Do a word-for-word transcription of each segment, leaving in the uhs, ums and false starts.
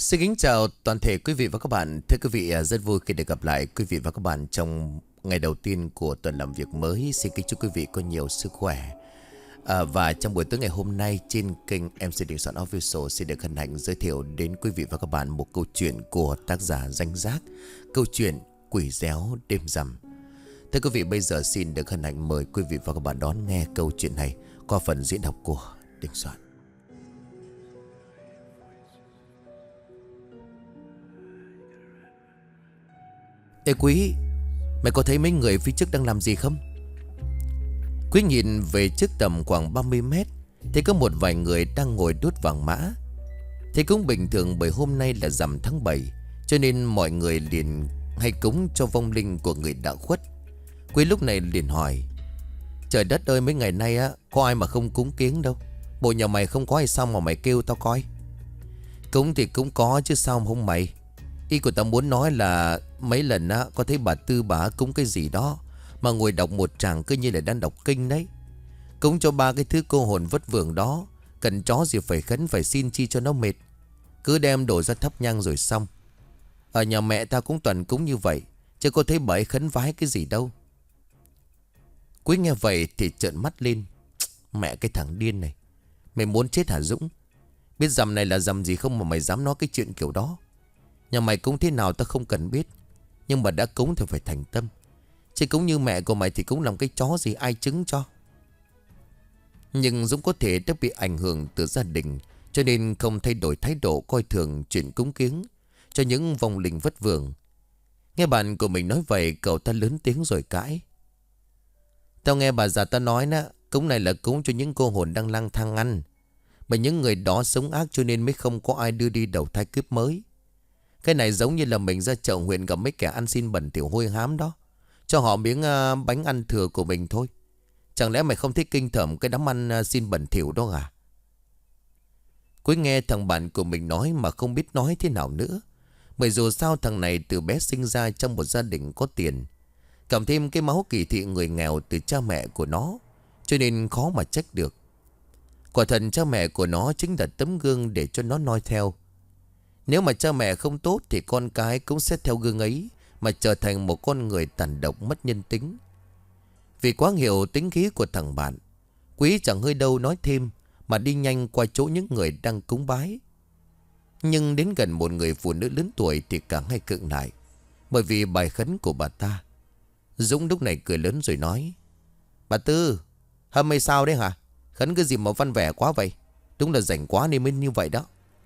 Xin kính chào toàn thể quý vị và các bạn. Thưa quý vị, à, rất vui khi được gặp lại quý vị và các bạn trong ngày đầu tiên của tuần làm việc mới. Xin kính chúc quý vị có nhiều sức khỏe. À, và trong buổi tối ngày hôm nay trên kênh em xê Đình Soạn Official xin được hân hạnh giới thiệu đến quý vị và các bạn một câu chuyện của tác giả Danh Giác. Câu chuyện Quỷ Réo Đêm Rằm. Thưa quý vị, bây giờ xin được hân hạnh mời quý vị và các bạn đón nghe câu chuyện này qua phần diễn đọc của Đình Soạn. Ê Quý, mày có thấy mấy người phía trước đang làm gì không? Quý nhìn về trước tầm khoảng ba mươi mét, thấy có một vài người đang ngồi đốt vàng mã. Thế cũng bình thường bởi hôm nay là rằm tháng bảy, cho nên mọi người liền hay cúng cho vong linh của người đã khuất. Quý lúc này liền hỏi: trời đất ơi, mấy ngày nay á có ai mà không cúng kiếng đâu. Bộ nhà mày không có hay sao mà mày kêu tao coi? Cúng thì cũng có chứ sao không mày? Ý của tao muốn nói là mấy lần á có thấy bà Tư bà cúng cái gì đó mà ngồi đọc một tràng cứ như là đang đọc kinh đấy. Cúng cho ba cái thứ cô hồn vất vưởng đó, cần chó gì phải khấn phải xin chi cho nó mệt. Cứ đem đổ ra thắp nhang rồi xong. Ở nhà mẹ ta cũng toàn cúng như vậy, chứ có thấy bà ấy khấn vái cái gì đâu. Quý nghe vậy thì trợn mắt lên. Mẹ cái thằng điên này, mày muốn chết hả Dũng? Biết rằm này là rằm gì không mà mày dám nói cái chuyện kiểu đó? Nhà mày cúng thế nào ta không cần biết, nhưng mà đã cúng thì phải thành tâm. Chứ cúng như mẹ của mày thì cũng làm cái chó gì ai chứng cho. Nhưng Dũng có thể đã bị ảnh hưởng từ gia đình, cho nên không thay đổi thái độ coi thường chuyện cúng kiếng cho những vong linh vất vưởng. Nghe bạn của mình nói vậy, cậu ta lớn tiếng rồi cãi: tao nghe bà già ta nói đó, cúng này là cúng cho những cô hồn đang lang thang ăn. Mà những người đó sống ác cho nên mới không có ai đưa đi đầu thai kiếp mới. Cái này giống như là mình ra chợ huyện gặp mấy kẻ ăn xin bẩn thỉu hôi hám đó, cho họ miếng uh, bánh ăn thừa của mình thôi. Chẳng lẽ mày không thích kinh tởm cái đám ăn uh, xin bẩn thỉu đó à? Quý nghe thằng bạn của mình nói mà không biết nói thế nào nữa. Bởi dù sao thằng này từ bé sinh ra trong một gia đình có tiền, cộng thêm cái máu kỳ thị người nghèo từ cha mẹ của nó, cho nên khó mà trách được. Quả thật cha mẹ của nó chính là tấm gương để cho nó noi theo. Nếu mà cha mẹ không tốt thì con cái cũng sẽ theo gương ấy mà trở thành một con người tàn độc mất nhân tính. Vì quá hiểu tính khí của thằng bạn, Quý chẳng hơi đâu nói thêm mà đi nhanh qua chỗ những người đang cúng bái. Nhưng đến gần một người phụ nữ lớn tuổi thì cả hai khựng lại, bởi vì bài khấn của bà ta. Dũng lúc này cười lớn rồi nói: bà Tư, hâm hay sao đấy hả? Khấn cái gì mà văn vẻ quá vậy? Đúng là rảnh quá nên mới như vậy đó.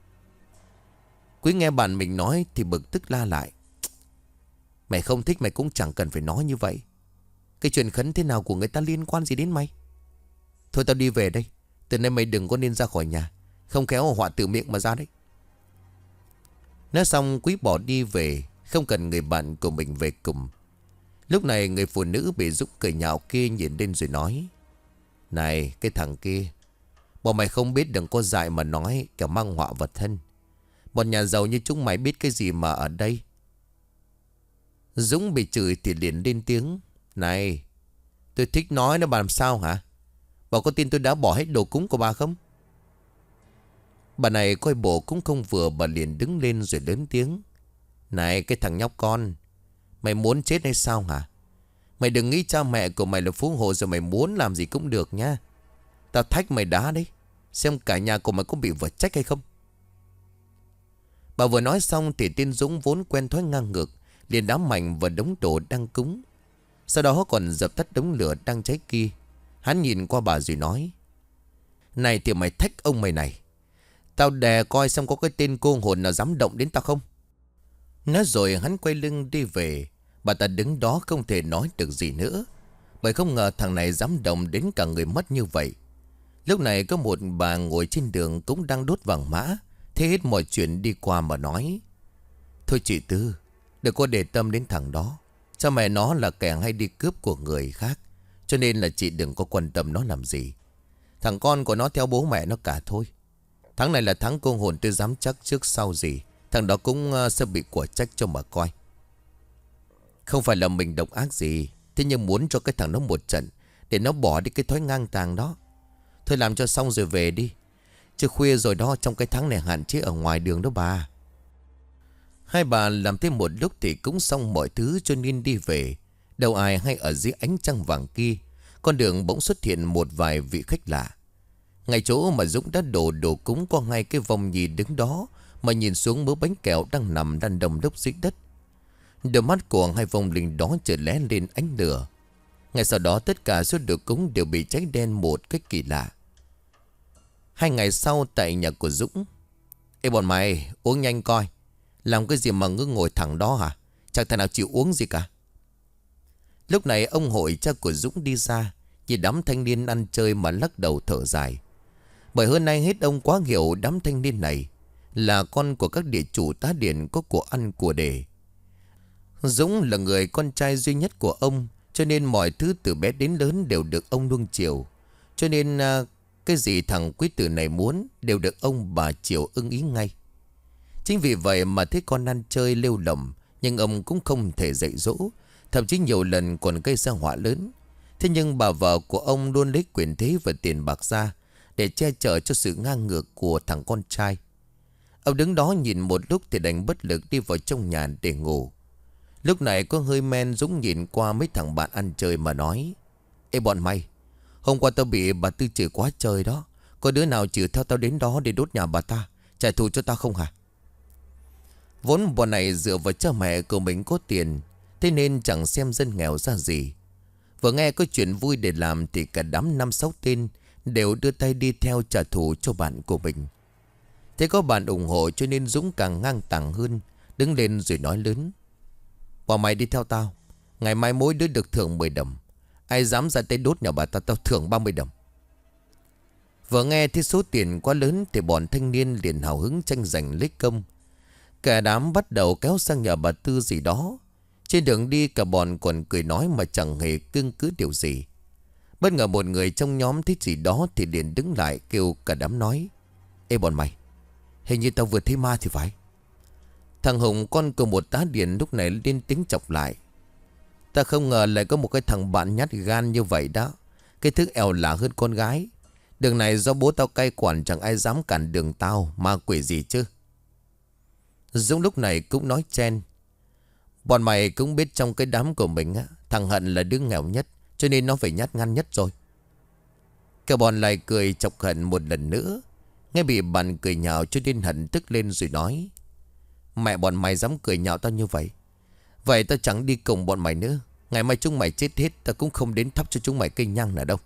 Quý nghe bạn mình nói thì bực tức la lại: mày không thích mày cũng chẳng cần phải nói như vậy. Cái chuyện khấn thế nào của người ta liên quan gì đến mày? Thôi tao đi về đây. Từ nay mày đừng có nên ra khỏi nhà, không khéo họa tự miệng mà ra đấy. Nói xong Quý bỏ đi về, không cần người bạn của mình về cùng. Lúc này người phụ nữ bị Dũng cười nhạo kia nhìn lên rồi nói: này cái thằng kia, bọn mày không biết đừng có dại mà nói, kẻo mang họa vào thân. Một nhà giàu như chúng mày biết cái gì mà ở đây? Dũng bị chửi thì liền lên tiếng: này, tôi thích nói nó bà làm sao hả? Bà có tin tôi đã bỏ hết đồ cúng của bà không? Bà này coi bộ cũng không vừa, bà liền đứng lên rồi lớn tiếng: này cái thằng nhóc con, mày muốn chết hay sao hả? Mày đừng nghĩ cha mẹ của mày là phú hộ rồi mày muốn làm gì cũng được nha. Tao thách mày đá đấy, xem cả nhà của mày có bị vợ trách hay không. Bà vừa nói xong thì tên Dũng vốn quen thói ngang ngược liền đá mạnh vào đống đồ đang cúng. Sau đó còn dập tắt đống lửa đang cháy kia. Hắn nhìn qua bà rồi nói: này thì mày thách ông mày này, tao đè coi xem có cái tên cô hồn nào dám động đến tao không. Nói rồi hắn quay lưng đi về. Bà ta đứng đó không thể nói được gì nữa, bởi không ngờ thằng này dám động đến cả người mất như vậy. Lúc này có một bà ngồi trên đường cũng đang đốt vàng mã, thế hết mọi chuyện đi qua mà nói: thôi chị Tư, đừng có để tâm đến thằng đó. Cha mẹ nó là kẻ hay đi cướp của người khác, cho nên là chị đừng có quan tâm nó làm gì. Thằng con của nó theo bố mẹ nó cả thôi. Tháng này là tháng cô hồn, tôi dám chắc trước sau gì thằng đó cũng sẽ bị quả trách cho mà coi. Không phải là mình độc ác gì, thế nhưng muốn cho cái thằng nó một trận để nó bỏ đi cái thói ngang tàng đó. Thôi làm cho xong rồi về đi, chứ khuya rồi đó, trong cái tháng này hạn chế ở ngoài đường đó bà. Hai bà làm thêm một lúc thì cũng xong mọi thứ cho nên đi về. Đâu ai hay ở dưới ánh trăng vàng kia, con đường bỗng xuất hiện một vài vị khách lạ. Ngay chỗ mà Dũng đã đổ đồ cúng có ngay cái vòng nhì đứng đó mà nhìn xuống mớ bánh kẹo đang nằm đan đồng đốc dưới đất. Đôi mắt của hai vong linh đó chợt lóe lên ánh lửa. Ngay sau đó tất cả số đồ cúng đều bị cháy đen một cách kỳ lạ. Hai ngày sau tại nhà của Dũng. Ê bọn mày uống nhanh coi. Làm cái gì mà cứ ngồi thẳng đó hả? Chẳng thể nào chịu uống gì cả. Lúc này ông Hội cha của Dũng đi ra, nhìn đám thanh niên ăn chơi mà lắc đầu thở dài. Bởi hơn nay hết ông quá hiểu đám thanh niên này là con của các địa chủ tá điển có của ăn của để. Dũng là người con trai duy nhất của ông, cho nên mọi thứ từ bé đến lớn đều được ông nuông chiều. Cho nên à, cái gì thằng quý tử này muốn đều được ông bà chiều ưng ý ngay. Chính vì vậy mà thấy con ăn chơi lêu lỏng, nhưng ông cũng không thể dạy dỗ, thậm chí nhiều lần còn gây ra họa lớn. Thế nhưng bà vợ của ông luôn lấy quyền thế và tiền bạc ra để che chở cho sự ngang ngược của thằng con trai. Ông đứng đó nhìn một lúc thì đành bất lực đi vào trong nhà để ngủ. Lúc này có hơi men, Dũng nhìn qua mấy thằng bạn ăn chơi mà nói: Ê bọn mày, hôm qua tao bị bà Tư chửi quá trời đó. Có đứa nào chịu theo tao đến đó để đốt nhà bà ta, trả thù cho tao không hả? Vốn bọn này dựa vào cha mẹ của mình có tiền, thế nên chẳng xem dân nghèo ra gì. Vừa nghe có chuyện vui để làm thì cả đám năm sáu tên đều đưa tay đi theo trả thù cho bạn của mình. Thế có bạn ủng hộ cho nên Dũng càng ngang tàng hơn, đứng lên rồi nói lớn: Bọn mày đi theo tao, ngày mai mỗi đứa được thưởng mười đồng. Ai dám ra tay đốt nhà bà ta, tao thưởng ba mươi đồng. Vừa nghe thấy số tiền quá lớn thì bọn thanh niên liền hào hứng tranh giành lấy công. Cả đám bắt đầu kéo sang nhà bà Tư gì đó. Trên đường đi cả bọn còn cười nói mà chẳng hề cương cứ điều gì. Bất ngờ một người trong nhóm thấy gì đó thì liền đứng lại kêu cả đám nói: Ê bọn mày, hình như tao vừa thấy ma thì phải. Thằng Hùng con của một tá điền lúc này lên tiếng chọc lại: Ta không ngờ lại có một cái thằng bạn nhát gan như vậy đó. Cái thứ eo lạ hơn con gái. Đường này do bố tao cai quản, chẳng ai dám cản đường tao, ma quỷ gì chứ. Dũng lúc này cũng nói chen: Bọn mày cũng biết trong cái đám của mình á, thằng Hận là đứa nghèo nhất, cho nên nó phải nhát gan nhất rồi. Cả bọn lại cười chọc Hận một lần nữa. Nghe bị bạn cười nhạo cho nên Hận tức lên rồi nói: Mẹ bọn mày dám cười nhạo tao như vậy, vậy tao chẳng đi cùng bọn mày nữa. Ngày mai chúng mày chết hết, tao cũng không đến thắp cho chúng mày cây nhang nào đâu.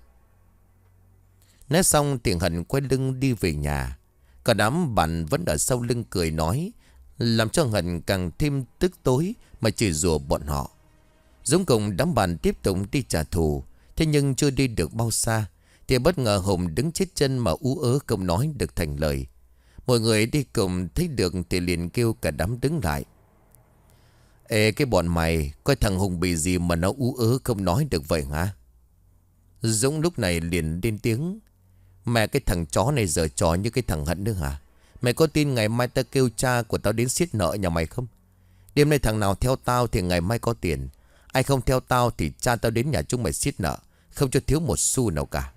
Nói xong thì Hận quay lưng đi về nhà. Cả đám bạn vẫn ở sau lưng cười nói, làm cho Hận càng thêm tức tối mà chửi rủa bọn họ. Dũng cùng đám bạn tiếp tục đi trả thù. Thế nhưng chưa đi được bao xa thì bất ngờ Hùng đứng chết chân mà ú ớ không nói được thành lời. Mọi người đi cùng thấy được thì liền kêu cả đám đứng lại. Ê cái bọn mày, coi thằng Hùng bị gì mà nó ú ớ không nói được vậy hả? Dũng lúc này liền lên tiếng: Mẹ cái thằng chó này giờ trò như cái thằng Hận nữa hả? Mày có tin ngày mai tao kêu cha của tao đến siết nợ nhà mày không? Đêm nay thằng nào theo tao thì ngày mai có tiền. Ai không theo tao thì cha tao đến nhà chúng mày siết nợ, không cho thiếu một xu nào cả.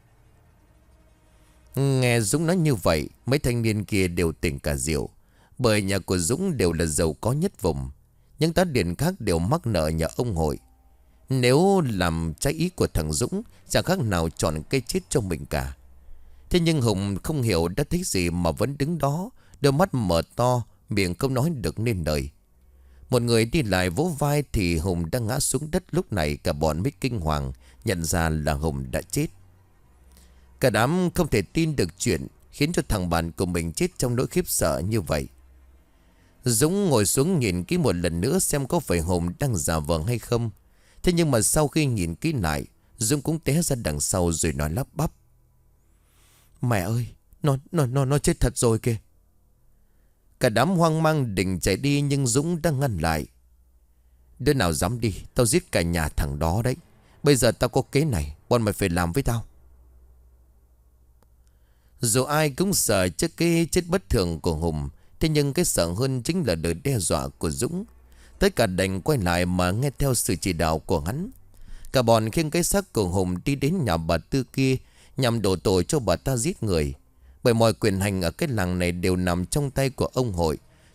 Nghe Dũng nói như vậy, mấy thanh niên kia đều tỉnh cả rượu. Bởi nhà của Dũng đều là giàu có nhất vùng. Những tá điền khác đều mắc nợ nhà ông Hội. Nếu làm trái ý của thằng Dũng, chẳng khác nào chọn cây chết cho mình cả. Thế nhưng Hùng không hiểu đã thấy gì mà vẫn đứng đó, đôi mắt mở to, miệng không nói được nên lời. Một người đi lại vỗ vai thì Hùng đang ngã xuống đất. Lúc này cả bọn mới kinh hoàng nhận ra là Hùng đã chết. Cả đám không thể tin được chuyện khiến cho thằng bạn của mình chết trong nỗi khiếp sợ như vậy. Dũng ngồi xuống nhìn kỹ một lần nữa xem có phải Hùng đang giả vờ hay không. Thế nhưng mà sau khi nhìn kỹ lại, Dũng cũng té ra đằng sau rồi nói lắp bắp: Mẹ ơi, nó, nó, nó, nó chết thật rồi kìa. Cả đám hoang mang định chạy đi nhưng Dũng đang ngăn lại. Đứa nào dám đi, tao giết cả nhà thằng đó đấy. Bây giờ tao có kế này, bọn mày phải làm với tao. Dù ai cũng sợ trước cái chết bất thường của Hùng, thế nhưng cái sợ hơn chính là lời đe dọa của Dũng. Tất cả đành quay lại mà nghe theo sự chỉ đạo của hắn. Cả bọn khiêng cái xác của Hùng đi đến nhà bà Tư kia nhằm đổ tội cho bà ta giết người. Bởi mọi quyền hành ở cái làng này đều nằm trong tay của ông Hội,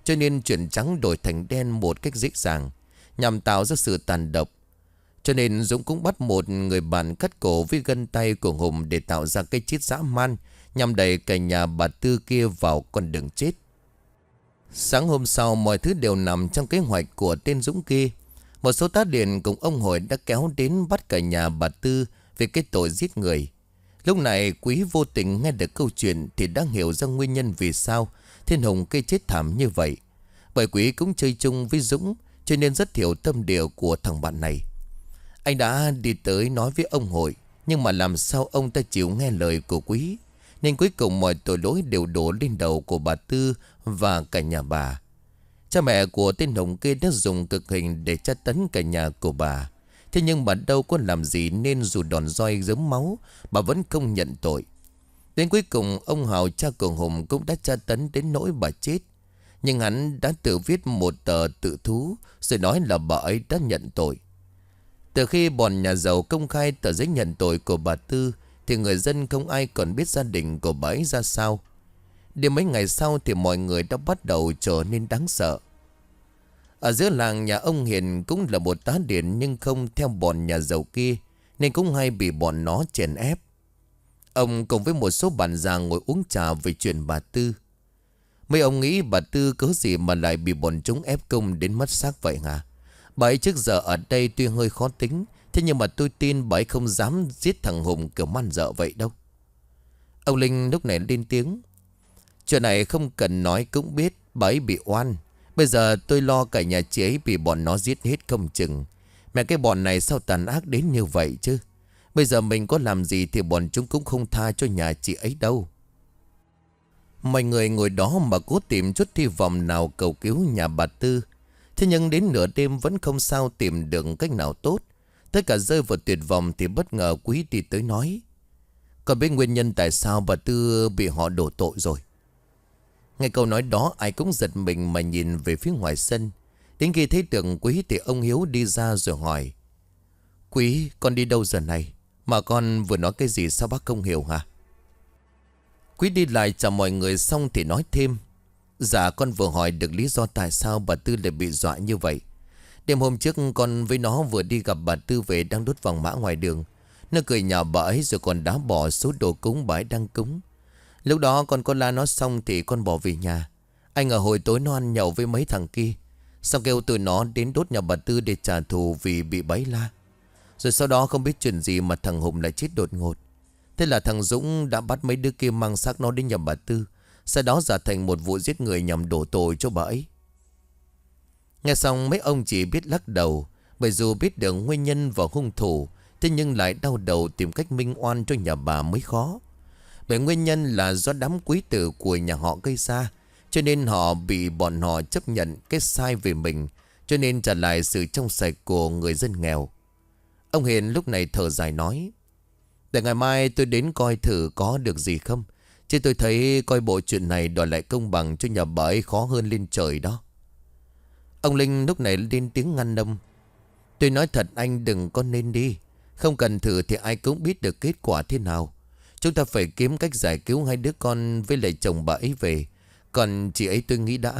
cho nên chuyển trắng đổi thành đen một cách dễ dàng, nhằm tạo ra sự tàn độc. Cho nên Dũng cũng bắt một người bạn cắt cổ với gân tay của Hùng để tạo ra cái chết dã man, nhằm đẩy cả nhà bà Tư kia vào con đường chết. Sáng hôm sau, mọi thứ đều nằm trong kế hoạch của tên Dũng kia. Một số tá điền cùng ông Hội đã kéo đến bắt cả nhà bà Tư về cái tội giết người. Lúc này Quý vô tình nghe được câu chuyện thì đã hiểu ra nguyên nhân vì sao Thiên Hùng cây chết thảm như vậy. Bởi Quý cũng chơi chung với Dũng, cho nên rất hiểu tâm địa của thằng bạn này. Anh đã đi tới nói với ông Hội, nhưng mà làm sao ông ta chịu nghe lời của Quý, nên cuối cùng mọi tội lỗi đều đổ lên đầu của bà Tư và cả nhà bà. Cha mẹ của tên Hùng kia đã dùng cực hình để tra tấn cả nhà của bà. Thế nhưng bà đâu có làm gì, nên dù đòn roi giấm máu, bà vẫn không nhận tội. Đến cuối cùng ông Hào, cha của Hùng, cũng đã tra tấn đến nỗi bà chết. Nhưng hắn đã tự viết một tờ tự thú, rồi nói là bà ấy đã nhận tội. Từ khi bọn nhà giàu công khai tờ giấy nhận tội của bà Tư, thì người dân không ai còn biết gia đình của bà ấy ra sao. Đến mấy ngày sau thì mọi người đã bắt đầu trở nên đáng sợ. Ở giữa làng, nhà ông Hiền cũng là một tá điền, nhưng không theo bọn nhà giàu kia, nên cũng hay bị bọn nó chèn ép. Ông cùng với một số bạn già ngồi uống trà về chuyện bà Tư. Mấy ông nghĩ bà Tư cớ gì mà lại bị bọn chúng ép công đến mất xác vậy hả? Bà ấy trước giờ ở đây tuy hơi khó tính, thế nhưng mà tôi tin bà ấy không dám giết thằng Hùng kiểu man dợ vậy đâu. Ông Linh lúc này lên tiếng: chuyện này không cần nói cũng biết, bà ấy bị oan. Bây giờ tôi lo cả nhà chị ấy bị bọn nó giết hết không chừng. Mẹ, cái bọn này sao tàn ác đến như vậy chứ? Bây giờ mình có làm gì thì bọn chúng cũng không tha cho nhà chị ấy đâu. Mọi người ngồi đó mà cố tìm chút hy vọng nào cầu cứu nhà bà Tư. Thế nhưng đến nửa đêm vẫn không sao tìm được cách nào tốt. Tất cả rơi vào tuyệt vọng thì bất ngờ Quý đi tới nói: còn biết nguyên nhân tại sao bà Tư bị họ đổ tội rồi. Nghe câu nói đó, ai cũng giật mình mà nhìn về phía ngoài sân. Đến khi thấy được Quý thì ông Hiếu đi ra rồi hỏi: Quý, con đi đâu giờ này? Mà con vừa nói cái gì sao bác không hiểu hả? Quý đi lại chào mọi người xong thì nói thêm: dạ, con vừa hỏi được lý do tại sao bà Tư lại bị dọa như vậy. Đêm hôm trước con với nó vừa đi gặp bà Tư về đang đốt vàng mã ngoài đường. Nó cười nhạo bà ấy rồi còn đá bỏ số đồ cúng bà ấy đang cúng. Lúc đó con có la nó xong thì con bỏ về nhà. Anh ở hồi tối nó ăn nhậu với mấy thằng kia, xong kêu tụi nó đến đốt nhà bà Tư để trả thù vì bị bấy la. Rồi sau đó không biết chuyện gì mà thằng Hùng lại chết đột ngột. Thế là thằng Dũng đã bắt mấy đứa kia mang xác nó đến nhà bà Tư, sau đó giả thành một vụ giết người nhằm đổ tội cho bà ấy. Nghe xong mấy ông chỉ biết lắc đầu, bởi dù biết được nguyên nhân và hung thủ, thế nhưng lại đau đầu tìm cách minh oan cho nhà bà mới khó. Bởi nguyên nhân là do đám quý tử của nhà họ gây ra, cho nên họ bị bọn họ chấp nhận cái sai về mình, cho nên trả lại sự trong sạch của người dân nghèo. Ông Hiền lúc này thở dài nói: để ngày mai tôi đến coi thử có được gì không, chứ tôi thấy coi bộ chuyện này đòi lại công bằng cho nhà bà ấy khó hơn lên trời đó. Ông Linh lúc này lên tiếng ngăn đâm: tôi nói thật anh đừng có nên đi. Không cần thử thì ai cũng biết được kết quả thế nào. Chúng ta phải kiếm cách giải cứu hai đứa con với lại chồng bà ấy về. Còn chị ấy tôi nghĩ đã...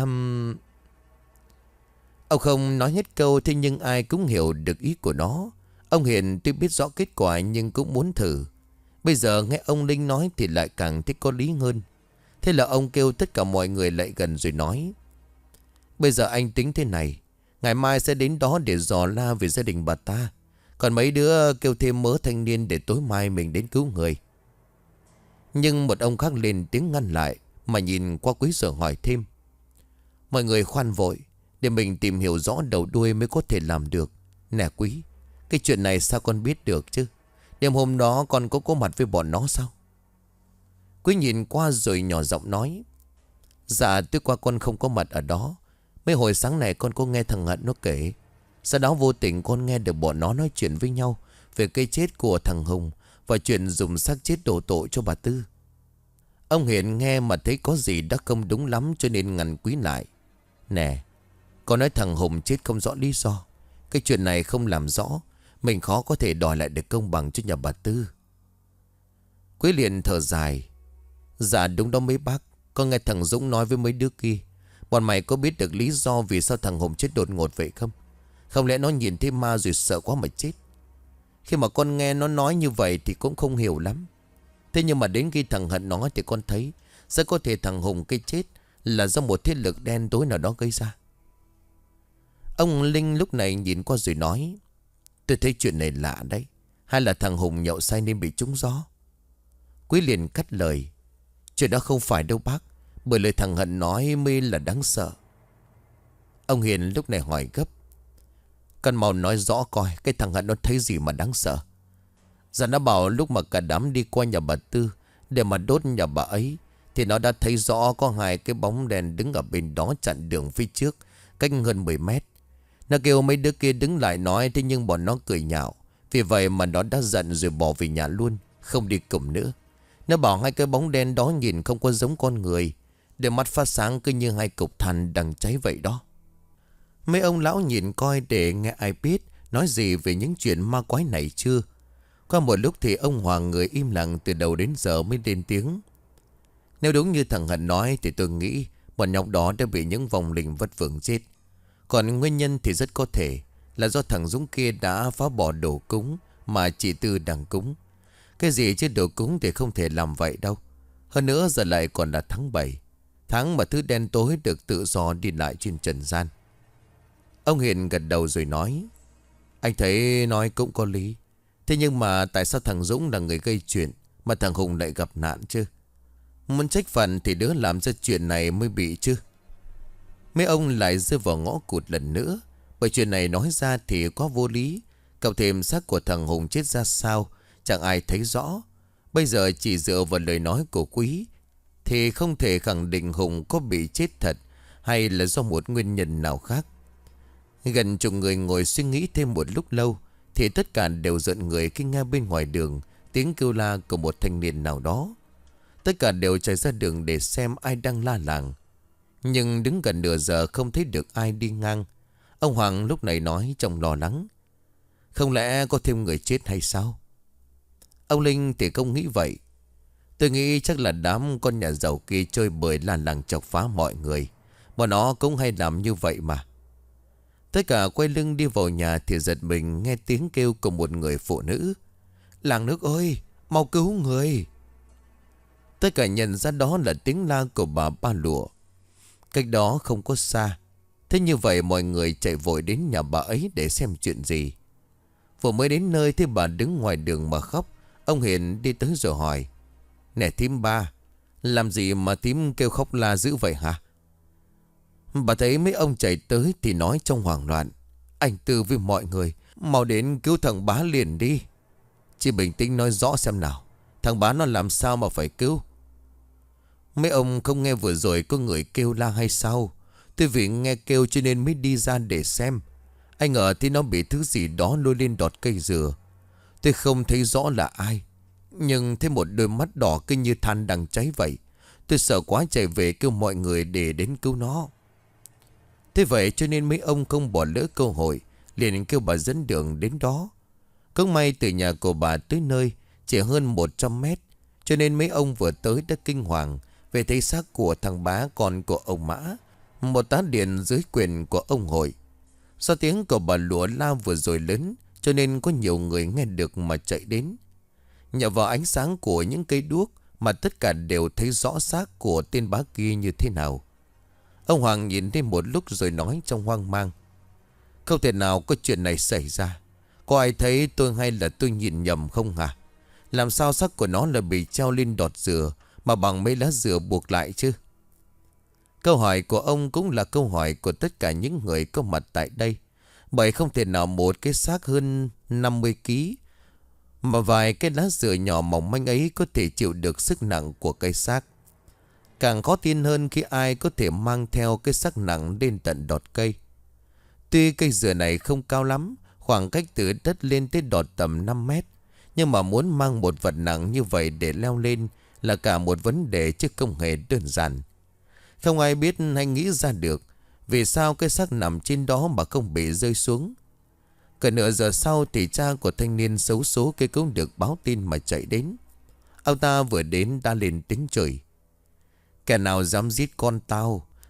Ông không nói hết câu, thế nhưng ai cũng hiểu được ý của nó. Ông Hiền tuy biết rõ kết quả nhưng cũng muốn thử. Bây giờ nghe ông Linh nói thì lại càng thích có lý hơn. Thế là ông kêu tất cả mọi người lại gần rồi nói: bây giờ anh tính thế này, ngày mai sẽ đến đó để dò la về gia đình bà ta. Còn mấy đứa kêu thêm mớ thanh niên để tối mai mình đến cứu người. Nhưng một ông khác lên tiếng ngăn lại, mà nhìn qua Quý rồi hỏi thêm: mọi người khoan vội, để mình tìm hiểu rõ đầu đuôi mới có thể làm được. Nè Quý, cái chuyện này sao con biết được chứ? Đêm hôm đó con có có mặt với bọn nó sao? Quý nhìn qua rồi nhỏ giọng nói: dạ tôi qua con không có mặt ở đó. Mấy hồi sáng này con có nghe thằng Hận nó kể. Sau đó vô tình con nghe được bọn nó nói chuyện với nhau về cái chết của thằng Hùng và chuyện dùng xác chết đổ tội cho bà Tư. Ông Hiền nghe mà thấy có gì đã không đúng lắm, cho nên ngăn Quý lại: nè, con nói thằng Hùng chết không rõ lý do. Cái chuyện này không làm rõ, mình khó có thể đòi lại được công bằng cho nhà bà Tư. Quý liền thở dài: dạ đúng đó mấy bác. Con nghe thằng Dũng nói với mấy đứa kia, Bọn mày có biết được lý do vì sao thằng Hùng chết đột ngột vậy không? Không lẽ nó nhìn thấy ma rồi sợ quá mà chết? Khi mà con nghe nó nói như vậy thì cũng không hiểu lắm. Thế nhưng mà đến khi thằng Hận nói thì con thấy rất có thể thằng Hùng cái chết là do một thế lực đen tối nào đó gây ra. Ông Linh lúc này nhìn qua rồi nói: tôi thấy chuyện này lạ đấy. Hay là thằng Hùng nhậu say nên bị trúng gió? Quý liền cắt lời: chuyện đó không phải đâu bác. Bởi lời thằng Hận nói mới là đáng sợ. Ông Hiền lúc này hỏi gấp: con mau nói rõ coi, cái thằng Hận nó thấy gì mà đáng sợ? Dạ nó bảo lúc mà cả đám đi qua nhà bà Tư để mà đốt nhà bà ấy thì nó đã thấy rõ có hai cái bóng đèn đứng ở bên đó chặn đường phía trước, cách hơn mười mét. Nó kêu mấy đứa kia đứng lại nói, thế nhưng bọn nó cười nhạo. Vì vậy mà nó đã giận rồi bỏ về nhà luôn, không đi cùng nữa. Nó bảo hai cái bóng đen đó nhìn không có giống con người, đôi mắt phát sáng cứ như hai cục than đang cháy vậy đó. Mấy ông lão nhìn coi để nghe ai biết nói gì về những chuyện ma quái này chưa. Qua một lúc thì ông Hoàng, người im lặng từ đầu đến giờ, mới lên tiếng: nếu đúng như thằng Hận nói thì tôi nghĩ bọn nhóc đó đã bị những vong linh vất vưởng chết. Còn nguyên nhân thì rất có thể là do thằng Dũng kia đã phá bỏ đồ cúng mà chị Tư đang cúng. Cái gì chứ đồ cúng thì không thể làm vậy đâu. Hơn nữa giờ lại còn là tháng bảy, tháng mà thứ đen tối được tự do đi lại trên trần gian. Ông Hiền gật đầu rồi nói: anh thấy nói cũng có lý. Thế nhưng mà tại sao thằng Dũng là người gây chuyện mà thằng Hùng lại gặp nạn chứ? Muốn trách phần thì đứa làm ra chuyện này mới bị chứ. Mấy ông lại rơi vào ngõ cụt lần nữa. Bởi chuyện này nói ra thì quá vô lý. Cộng thêm xác của thằng Hùng chết ra sao chẳng ai thấy rõ. Bây giờ chỉ dựa vào lời nói của Quý thì không thể khẳng định Hùng có bị chết thật hay là do một nguyên nhân nào khác. Gần chục người ngồi suy nghĩ thêm một lúc lâu thì tất cả đều giận người khi nghe bên ngoài đường tiếng kêu la của một thanh niên nào đó. Tất cả đều chạy ra đường để xem ai đang la làng. Nhưng đứng gần nửa giờ không thấy được ai đi ngang. Ông Hoàng lúc này nói trong lo lắng: không lẽ có thêm người chết hay sao? Ông Linh thì không nghĩ vậy. Tôi nghĩ chắc là đám con nhà giàu kia chơi bời la làng chọc phá mọi người. Bọn nó cũng hay làm như vậy mà. Tất cả quay lưng đi vào nhà thì giật mình nghe tiếng kêu của một người phụ nữ: làng nước ơi, mau cứu người! Tất cả nhận ra đó là tiếng la của bà Ba Lụa. Cách đó không có xa. Thế như vậy mọi người chạy vội đến nhà bà ấy để xem chuyện gì. Vừa mới đến nơi thì bà đứng ngoài đường mà khóc. Ông Hiền đi tới rồi hỏi: nè thím Ba, làm gì mà thím kêu khóc la dữ vậy hả? Bà thấy mấy ông chạy tới thì nói trong hoảng loạn: anh Tư với mọi người mau đến cứu thằng Bá liền đi. Chị bình tĩnh nói rõ xem nào, thằng Bá nó làm sao mà phải cứu? Mấy ông không nghe vừa rồi có người kêu la hay sao? Tôi vì nghe kêu cho nên mới đi ra để xem. Anh ngờ thì nó bị thứ gì đó lôi lên đọt cây dừa. Tôi không thấy rõ là ai, nhưng thấy một đôi mắt đỏ cứ như than đang cháy vậy. Tôi sợ quá chạy về kêu mọi người để đến cứu nó. Thế vậy cho nên mấy ông không bỏ lỡ cơ hội, liền kêu bà dẫn đường đến đó. Cũng may từ nhà của bà tới nơi chỉ hơn một trăm mét, cho nên mấy ông vừa tới đã kinh hoàng về thấy xác của thằng Bá, con của ông Mã, một tá điện dưới quyền của ông Hội. Do tiếng của bà Lụa la vừa rồi lớn, cho nên có nhiều người nghe được mà chạy đến. Nhờ vào ánh sáng của những cây đuốc mà tất cả đều thấy rõ xác của tên Bá kia như thế nào. Ông Hoàng nhìn thêm một lúc rồi nói trong hoang mang: không thể nào có chuyện này xảy ra. Có ai thấy tôi hay là tôi nhìn nhầm không hả? Làm sao xác của nó là bị treo lên đọt dừa mà bằng mấy lá dừa buộc lại chứ? Câu hỏi của ông cũng là câu hỏi của tất cả những người có mặt tại đây. Bởi không thể nào một cái xác hơn năm mươi ki lô gam mà vài cái lá dừa nhỏ mỏng manh ấy có thể chịu được sức nặng của cây xác. Càng khó tin hơn khi ai có thể mang theo cái xác nặng lên tận đọt cây. Tuy cây dừa này không cao lắm, khoảng cách từ đất lên tới đọt tầm năm mét, nhưng mà muốn mang một vật nặng như vậy để leo lên là cả một vấn đề chứ không hề đơn giản. Không ai biết hay nghĩ ra được vì sao cái xác nằm trên đó mà không bị rơi xuống. Cả nửa giờ sau thì cha của thanh niên xấu số kia cũng được báo tin mà chạy đến. Ông ta vừa đến đã lên tiếng chửi: kẻ nào dám giết con tao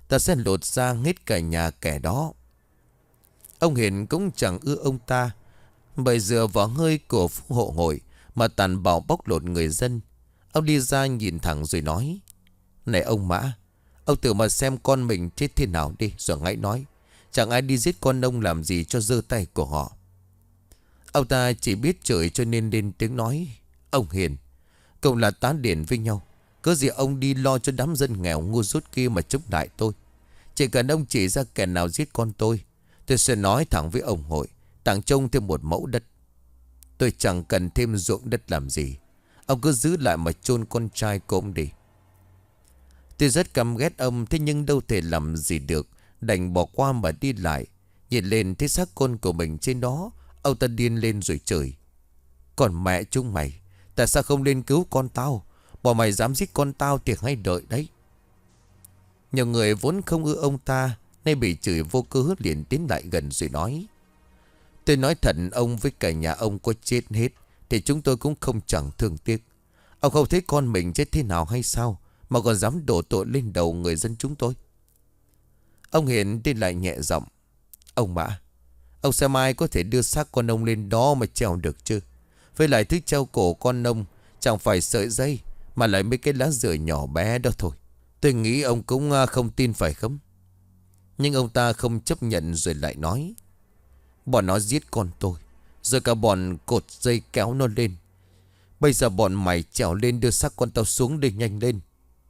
Ta sẽ lột ra hết cả nhà kẻ đó. Ông Hiền cũng chẳng ưa ông ta, bởi dựa vào hơi của phú hộ hội mà tàn bạo bóc lột người dân. Ông đi ra nhìn thẳng rồi nói: Này ông Mã, ông tự mà xem con mình chết thế nào đi rồi hãy nói. Chẳng ai đi giết con ông làm gì cho giơ tay của họ. Ông ta chỉ biết chửi cho nên lên tiếng nói: Ông Hiền, cậu là tá điển với nhau, cớ gì ông đi lo cho đám dân nghèo ngu dốt kia mà chống lại tôi. Chỉ cần ông chỉ ra kẻ nào giết con tôi, tôi sẽ nói thẳng với ông hội, tặng trông thêm một mẫu đất. Tôi chẳng cần thêm ruộng đất làm gì. Ông cứ giữ lại mà chôn con trai của ông đi. Tôi rất căm ghét ông, thế nhưng đâu thể làm gì được, đành bỏ qua mà đi lại. Nhìn lên thấy xác con của mình trên đó, ông ta điên lên rồi chửi: Còn mẹ chúng mày, tại sao không lên cứu con tao? Bỏ mày dám giết con tao thì hay đợi đấy. Nhiều người vốn không ưa ông ta, nay bị chửi vô cớ liền tiến lại gần rồi nói: Tôi nói thật, ông với cả nhà ông có chết hết thì chúng tôi cũng không chẳng thương tiếc. Ông không thấy con mình chết thế nào hay sao mà còn dám đổ tội lên đầu người dân chúng tôi? Ông Hiền đi lại nhẹ giọng: Ông Mã, ông xem ai có thể đưa xác con ông lên đó mà treo được chứ? Với lại thứ treo cổ con ông chẳng phải sợi dây, mà lại mấy cái lá dừa nhỏ bé đó thôi. Tôi nghĩ ông cũng không tin phải không? Nhưng ông ta không chấp nhận rồi lại nói: Bọn nó giết con tôi, rồi cả bọn cột dây kéo nó lên. Bây giờ bọn mày trèo lên đưa xác con tao xuống để nhanh lên.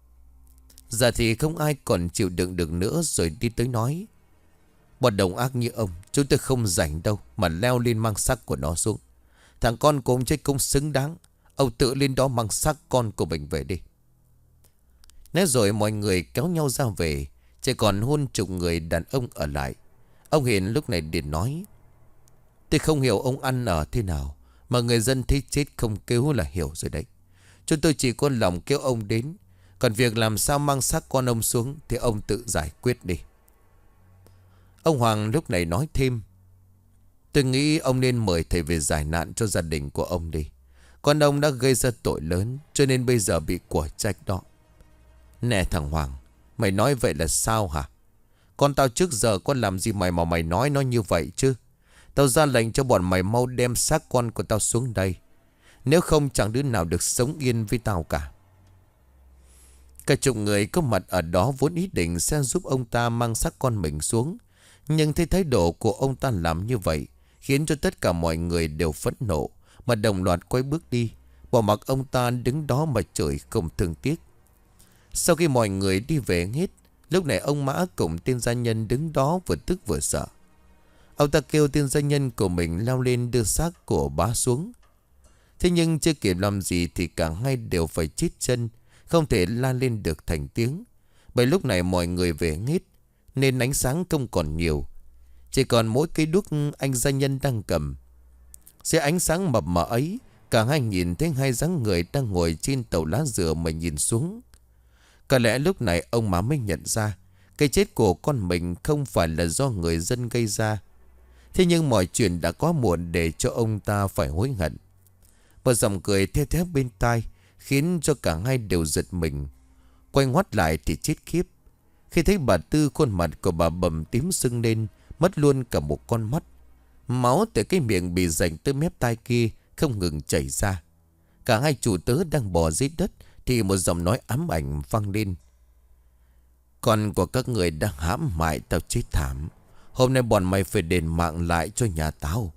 Giờ thì không ai còn chịu đựng được nữa rồi đi tới nói: Bọn đồng ác như ông, chúng tôi không rảnh đâu mà leo lên mang xác của nó xuống. Thằng con của ông chết cũng xứng đáng. Ông tự lên đó mang xác con của mình về đi. Nói rồi mọi người kéo nhau ra về, chỉ còn hơn chục người đàn ông ở lại. Ông Hiền lúc này liền nói: Tôi không hiểu ông ăn ở thế nào mà người dân thấy chết không kêu là hiểu rồi đấy. Chúng tôi chỉ có lòng kêu ông đến, còn việc làm sao mang xác con ông xuống thì ông tự giải quyết đi. Ông Hoàng lúc này nói thêm: Tôi nghĩ ông nên mời thầy về giải nạn cho gia đình của ông đi. Con ông đã gây ra tội lớn, cho nên bây giờ bị quả trách đó. Nè thằng Hoàng, mày nói vậy là sao hả? Con tao trước giờ có làm gì mày mà mày nói nó như vậy chứ? Tao ra lệnh cho bọn mày mau đem xác con của tao xuống đây. Nếu không chẳng đứa nào được sống yên với tao cả. Cả chục người có mặt ở đó vốn ý định sẽ giúp ông ta mang xác con mình xuống. Nhưng thấy thái độ của ông ta làm như vậy khiến cho tất cả mọi người đều phẫn nộ, mà đồng loạt quay bước đi, bỏ mặc ông ta đứng đó mà chửi không thương tiếc. Sau khi mọi người đi về hết, lúc này ông Mã cùng tên gia nhân đứng đó vừa tức vừa sợ. Ông ta kêu tên gia nhân của mình leo lên đưa xác của bá xuống. Thế nhưng chưa kịp làm gì thì cả hai đều phải chết chân, không thể la lên được thành tiếng. Bởi lúc này mọi người về hết nên ánh sáng không còn nhiều, chỉ còn mỗi cây đuốc anh gia nhân đang cầm. Dưới ánh sáng mập mờ ấy, cả hai nhìn thấy hai dáng người đang ngồi trên tàu lá dừa mà nhìn xuống. Có lẽ lúc này ông Mã mới nhận ra cái chết của con mình không phải là do người dân gây ra. Thế nhưng mọi chuyện đã quá muộn để cho ông ta phải hối hận. Một giọng cười the thé bên tai khiến cho cả hai đều giật mình. Quay ngoắt lại thì chết khiếp khi thấy bà Tư, khuôn mặt của bà bầm tím sưng lên, mất luôn cả một con mắt. Máu từ cái miệng bị rạch tới mép tai kia không ngừng chảy ra. Cả hai chủ tớ đang bò dưới đất thì một giọng nói ám ảnh vang lên: Con của các người đang hãm hại tao chết thảm. Hôm nay bọn mày phải đền mạng lại cho nhà tao.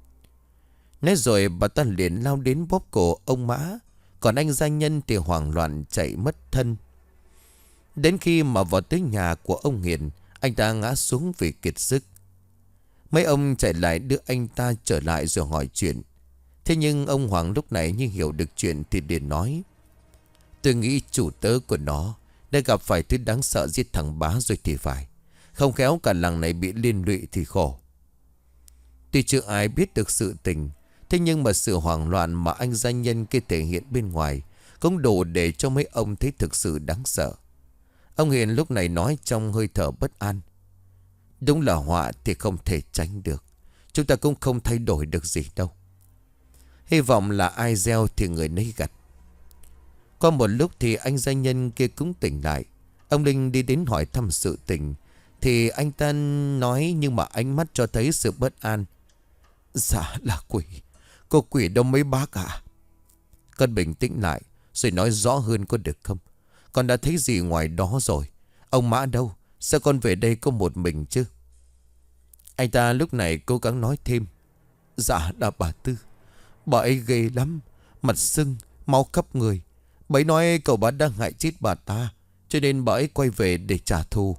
Nói rồi bà ta liền lao đến bóp cổ ông Mã. Còn anh gia nhân thì hoảng loạn chạy mất thân. Đến khi mà vào tới nhà của ông Hiền, anh ta ngã xuống vì kiệt sức. Mấy ông chạy lại đưa anh ta trở lại rồi hỏi chuyện. Thế nhưng ông Hoàng lúc này như hiểu được chuyện thì liền nói: Tôi nghĩ chủ tớ của nó đã gặp phải thứ đáng sợ giết thằng bá rồi thì phải. Không khéo cả làng này bị liên lụy thì khổ. Tuy chưa ai biết được sự tình, thế nhưng mà sự hoảng loạn mà anh gia nhân kia thể hiện bên ngoài cũng đủ để cho mấy ông thấy thực sự đáng sợ. Ông Hiền lúc này nói trong hơi thở bất an: Đúng là họa thì không thể tránh được. Chúng ta cũng không thay đổi được gì đâu. Hy vọng là ai gieo thì người nấy gặt. Qua một lúc thì anh gia nhân kia cũng tỉnh lại. Ông Linh đi đến hỏi thăm sự tình thì anh ta nói, nhưng mà ánh mắt cho thấy sự bất an. Dạ là quỷ. Cô quỷ đâu mấy bác ạ? Cơn bình tĩnh lại rồi nói rõ hơn có được không? Con đã thấy gì ngoài đó rồi? Ông Mã đâu? Sao con về đây có một mình chứ? Anh ta lúc này cố gắng nói thêm. Dạ là bà Tư. Bà ấy ghê lắm. Mặt sưng, máu khắp người. Bà ấy nói cậu bà đang hại chết bà ta, cho nên bà ấy quay về để trả thù.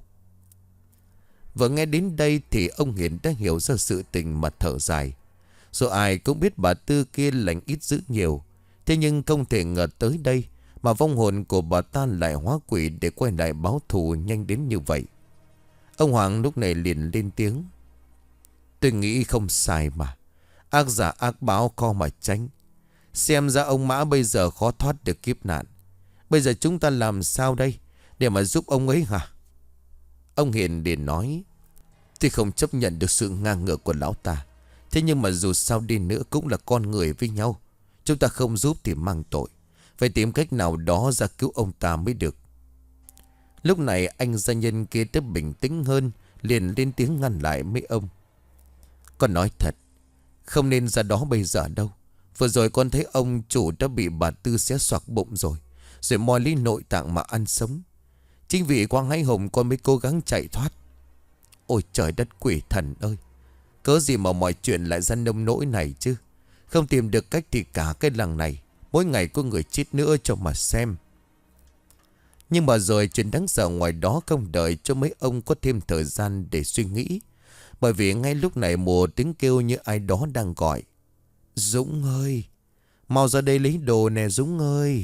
Vừa nghe đến đây thì ông Hiền đã hiểu ra sự tình mà thở dài. Rồi ai cũng biết bà Tư kia lành ít dữ nhiều. Thế nhưng không thể ngờ tới đây mà vong hồn của bà ta lại hóa quỷ để quay lại báo thù nhanh đến như vậy. Ông Hoàng lúc này liền lên tiếng. Tôi nghĩ không sai mà. Ác giả ác báo co mà tránh. Xem ra ông Mã bây giờ khó thoát được kiếp nạn. Bây giờ chúng ta làm sao đây để mà giúp ông ấy hả? Ông Hiền liền nói. Tôi không chấp nhận được sự ngang ngược của lão ta. Thế nhưng mà dù sao đi nữa cũng là con người với nhau. Chúng ta không giúp thì mang tội. Phải tìm cách nào đó ra cứu ông ta mới được. Lúc này anh gia nhân kia đã bình tĩnh hơn, liền lên tiếng ngăn lại mấy ông. Con nói thật, không nên ra đó bây giờ đâu. Vừa rồi con thấy ông chủ đã bị bà Tư xé xoạc bụng rồi, rồi moi lấy nội tạng mà ăn sống. Chính vì quá hãi hùng con mới cố gắng chạy thoát. Ôi trời đất quỷ thần ơi, cớ gì mà mọi chuyện lại ra nông nỗi này chứ? Không tìm được cách thì cả cái làng này mỗi ngày có người chết nữa cho mà xem. Nhưng mà rồi chuyện đáng sợ ngoài đó không đợi cho mấy ông có thêm thời gian để suy nghĩ. Bởi vì ngay lúc này một tiếng kêu như ai đó đang gọi. Dũng ơi, mau ra đây lấy đồ nè Dũng ơi.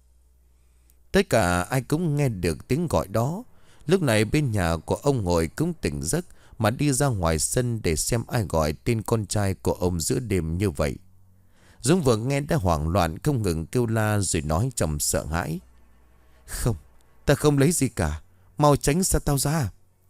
Tất cả ai cũng nghe được tiếng gọi đó. Lúc này bên nhà của ông ngồi cũng tỉnh giấc mà đi ra ngoài sân để xem ai gọi tên con trai của ông giữa đêm như vậy. Dũng vừa nghe đã hoảng loạn không ngừng kêu la rồi nói trong sợ hãi. Không, ta không lấy gì cả. Mau tránh xa tao ra.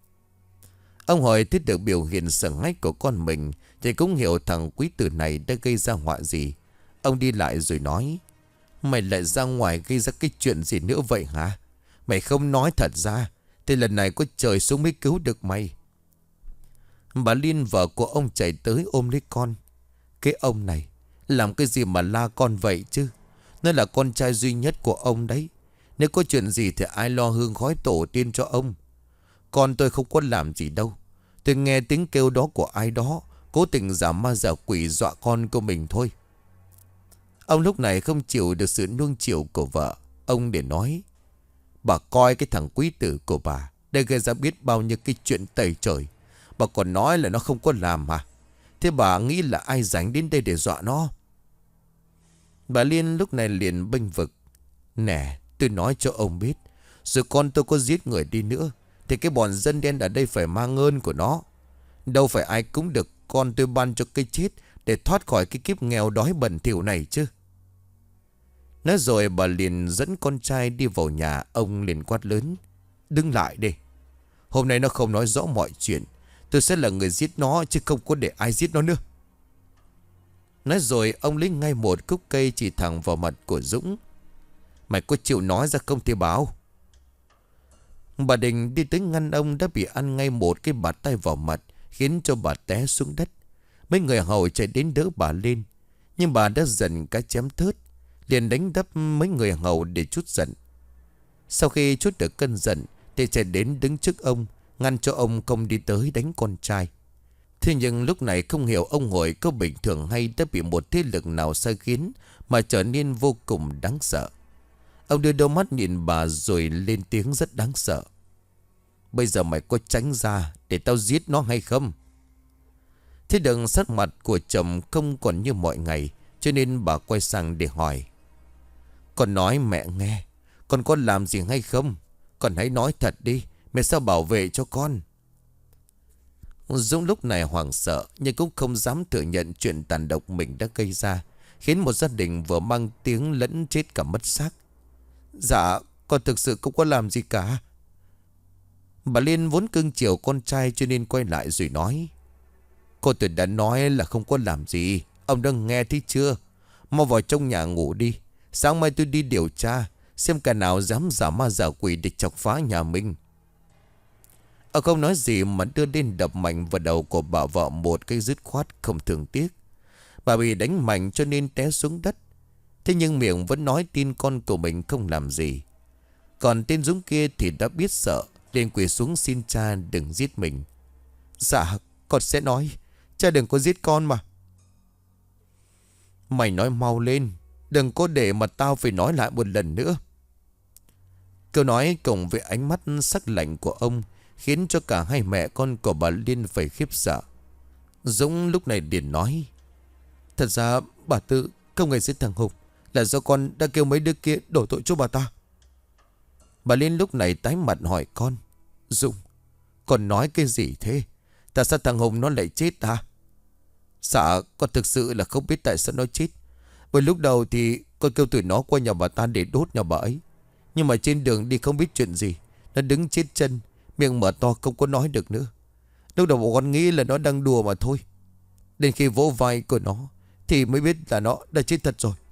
Ông hỏi thấy được biểu hiện sợ hãi của con mình thì cũng hiểu thằng quý tử này đã gây ra họa gì. Ông đi lại rồi nói. Mày lại ra ngoài gây ra cái chuyện gì nữa vậy hả? Mày không nói thật ra thì lần này có trời xuống mới cứu được mày. Bà Liên vợ của ông chạy tới ôm lấy con. Cái ông này làm cái gì mà la con vậy chứ? Nó là con trai duy nhất của ông đấy. Nếu có chuyện gì thì ai lo hương khói tổ tiên cho ông? Con tôi không có làm gì đâu. Tôi nghe tiếng kêu đó của ai đó, cố tình giả ma giả quỷ dọa con của mình thôi. Ông lúc này không chịu được sự nuông chiều của vợ. Ông để nói. Bà coi cái thằng quý tử của bà đã gây ra biết bao nhiêu cái chuyện tày trời. Bà còn nói là nó không có làm mà. Thế bà nghĩ là ai rảnh đến đây để dọa nó? Bà Liên lúc này liền bênh vực. Nè, tôi nói cho ông biết, rồi con tôi có giết người đi nữa thì cái bọn dân đen ở đây phải mang ơn của nó. Đâu phải ai cũng được con tôi ban cho cái chết để thoát khỏi cái kiếp nghèo đói bẩn thỉu này chứ. Nói rồi bà liền dẫn con trai đi vào nhà. Ông liền quát lớn. Đứng lại đi. Hôm nay nó không nói rõ mọi chuyện, tôi sẽ là người giết nó chứ không có để ai giết nó nữa. Nói rồi ông lấy ngay một khúc cây chỉ thẳng vào mặt của Dũng. Mày có chịu nói ra không thì báo? Bà Đình đi tới ngăn ông đã bị ăn ngay một cái bạt tay vào mặt, khiến cho bà té xuống đất. Mấy người hầu chạy đến đỡ bà lên, nhưng bà đã giận cái chém thớt, liền đánh đắp mấy người hầu để trút giận. Sau khi trút được cơn giận thì chạy đến đứng trước ông, ngăn cho ông không đi tới đánh con trai. Thế nhưng lúc này không hiểu ông ngồi có bình thường hay đã bị một thế lực nào sai khiến mà trở nên vô cùng đáng sợ. Ông đưa đôi mắt nhìn bà rồi lên tiếng rất đáng sợ. Bây giờ mày có tránh ra để tao giết nó hay không? Thế đừng sắc mặt của chồng không còn như mọi ngày, cho nên bà quay sang để hỏi. Con nói mẹ nghe, con có làm gì hay không? Con hãy nói thật đi, mẹ sao bảo vệ cho con? Dũng lúc này hoảng sợ nhưng cũng không dám thừa nhận chuyện tàn độc mình đã gây ra, khiến một gia đình vừa mang tiếng lẫn chết cả mất xác. Dạ, con thực sự không có làm gì cả. Bà Liên vốn cưng chiều con trai cho nên quay lại rồi nói. Cô tôi đã nói là không có làm gì. Ông đã nghe thấy chưa? Mau vào trong nhà ngủ đi. Sáng mai tôi đi điều tra xem cả nào dám giả ma giả quỷ để chọc phá nhà mình. Ông không nói gì mà đưa lên đập mạnh vào đầu của bà vợ một cái dứt khoát không thường tiếc. Bà bị đánh mạnh cho nên té xuống đất. Thế nhưng miệng vẫn nói tin con của mình không làm gì. Còn tên Dũng kia thì đã biết sợ, liền quỳ xuống xin cha đừng giết mình. Dạ, con sẽ nói, cha đừng có giết con mà. Mày nói mau lên, đừng có để mà tao phải nói lại một lần nữa. Câu nói cùng với ánh mắt sắc lạnh của ông khiến cho cả hai mẹ con của bà Liên phải khiếp sợ. Dũng lúc này liền nói: Thật ra bà Tư không hề giết thằng Hùng, là do con đã kêu mấy đứa kia đổ tội cho bà ta. Bà Liên lúc này tái mặt hỏi con: Dũng, con nói cái gì thế? Tại sao thằng Hùng nó lại chết à? Dạ, con thực sự là không biết tại sao nó chết. Bởi lúc đầu thì con kêu tụi nó qua nhà bà ta để đốt nhà bà ấy. Nhưng mà trên đường đi không biết chuyện gì, nó đứng chết chân, miệng mở to không có nói được nữa. Lúc đầu con nghĩ là nó đang đùa mà thôi. Đến khi vỗ vai của nó thì mới biết là nó đã chết thật rồi.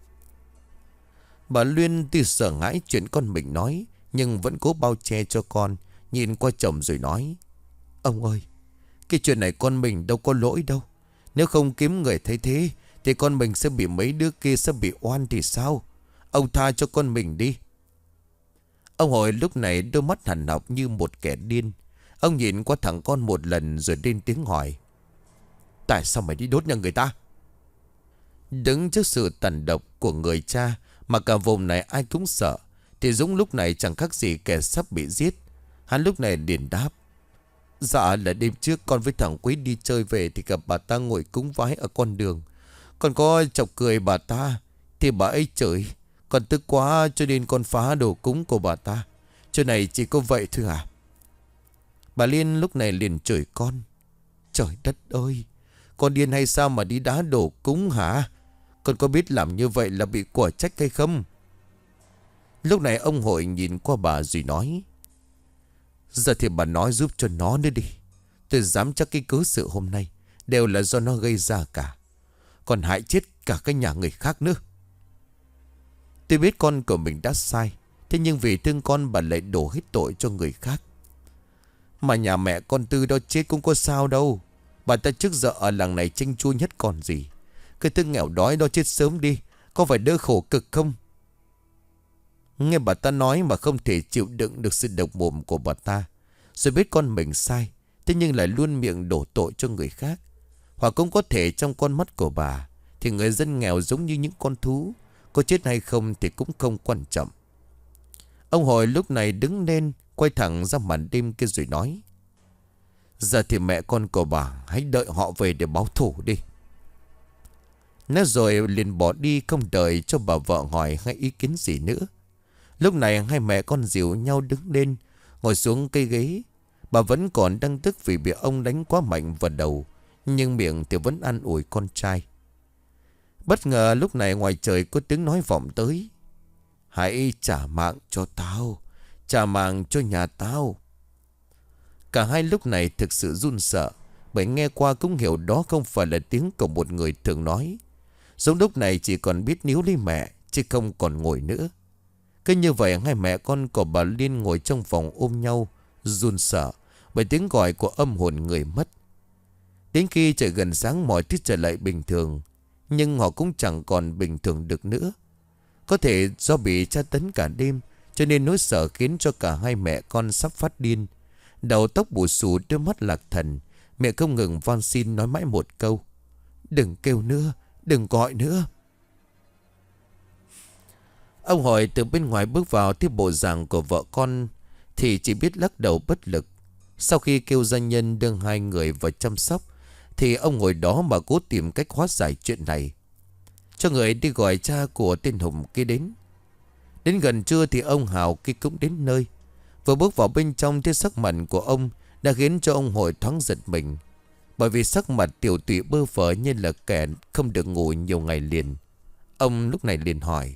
Bà Liên tuy sợ hãi chuyện con mình nói, nhưng vẫn cố bao che cho con, nhìn qua chồng rồi nói: Ông ơi, cái chuyện này con mình đâu có lỗi đâu. Nếu không kiếm người thấy thế thì con mình sẽ bị mấy đứa kia sẽ bị oan thì sao? Ông tha cho con mình đi. Ông Hội lúc này đôi mắt hằn học như một kẻ điên. Ông nhìn qua thằng con một lần rồi lên tiếng hỏi: Tại sao mày đi đốt nhà người ta? Đứng trước sự tàn độc của người cha mà cả vùng này ai cũng sợ, thì Dũng lúc này chẳng khác gì kẻ sắp bị giết. Hắn lúc này liền đáp: Dạ là đêm trước con với thằng Quý đi chơi về thì gặp bà ta ngồi cúng vái ở con đường. Con có chọc cười bà ta thì bà ấy chửi. Con tức quá cho nên con phá đồ cúng của bà ta. Chuyện này chỉ có vậy thôi à? Bà Liên lúc này liền chửi con: Trời đất ơi, con điên hay sao mà đi đá đổ cúng hả? Con có biết làm như vậy là bị quả trách hay không? Lúc này ông Hội nhìn qua bà rồi nói: Giờ thì bà nói giúp cho nó nữa đi. Tôi dám chắc cái cớ sự hôm nay đều là do nó gây ra cả, còn hại chết cả cái nhà người khác nữa. Tôi biết con của mình đã sai, thế nhưng vì thương con bà lại đổ hết tội cho người khác. Mà nhà mẹ con Tư đó chết cũng có sao đâu. Bà ta trước giờ ở làng này chênh chua nhất còn gì. Cái thứ nghèo đói đó chết sớm đi, có phải đỡ khổ cực không? Nghe bà ta nói mà không thể chịu đựng được sự độc mồm của bà ta, rồi biết con mình sai, thế nhưng lại luôn miệng đổ tội cho người khác. Hoặc cũng có thể trong con mắt của bà thì người dân nghèo giống như những con thú, có chết hay không thì cũng không quan trọng. Ông Hội lúc này đứng lên, quay thẳng ra màn đêm kia rồi nói: Giờ thì mẹ con của bà hãy đợi họ về để báo thù đi. Nói rồi liền bỏ đi, không đợi cho bà vợ hỏi hay ý kiến gì nữa. Lúc này hai mẹ con dìu nhau đứng lên, ngồi xuống cây ghế. Bà vẫn còn đang tức vì bị ông đánh quá mạnh vào đầu, nhưng miệng thì vẫn an ủi con trai. Bất ngờ lúc này ngoài trời có tiếng nói vọng tới: Hãy trả mạng cho tao, trả mạng cho nhà tao. Cả hai lúc này thực sự run sợ, bởi nghe qua cũng hiểu đó không phải là tiếng của một người thường nói. Giống lúc này chỉ còn biết níu lấy mẹ, chứ không còn ngồi nữa. Cứ như vậy hai mẹ con của bà Liên ngồi trong phòng ôm nhau, run sợ bởi tiếng gọi của âm hồn người mất. Đến khi trời gần sáng mọi thứ trở lại bình thường, nhưng họ cũng chẳng còn bình thường được nữa. Có thể do bị tra tấn cả đêm, cho nên nỗi sợ khiến cho cả hai mẹ con sắp phát điên. Đầu tóc bù xù, đôi mắt lạc thần, mẹ không ngừng van xin nói mãi một câu: Đừng kêu nữa, đừng gọi nữa. Ông Hội từ bên ngoài bước vào thấy bộ dạng của vợ con thì chỉ biết lắc đầu bất lực. Sau khi kêu gia nhân đưa hai người vào chăm sóc, thì ông ngồi đó mà cố tìm cách hóa giải chuyện này. Cho người đi gọi cha của tên Hùng kia đến. Đến gần trưa thì ông Hào kia cũng đến nơi. Vừa bước vào bên trong thì sắc mặt của ông đã khiến cho ông Hội thoáng giật mình. Bởi vì sắc mặt tiểu tụy bơ phờ như là kẻ không được ngủ nhiều ngày liền. Ông lúc này liền hỏi: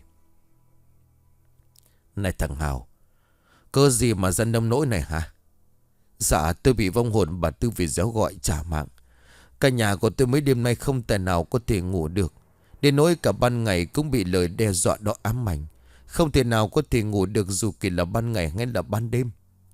Này thằng Hào, cơ gì mà dân nông nỗi này hả? Dạ tôi bị vong hồn bà Tư Việt Giáo gọi trả mạng. Cả nhà của tôi mấy đêm nay không thể nào có thể ngủ được, đến nỗi cả ban ngày cũng bị lời đe dọa đó ám ảnh. Không thể nào có thể ngủ được dù kỳ là ban ngày hay là ban đêm.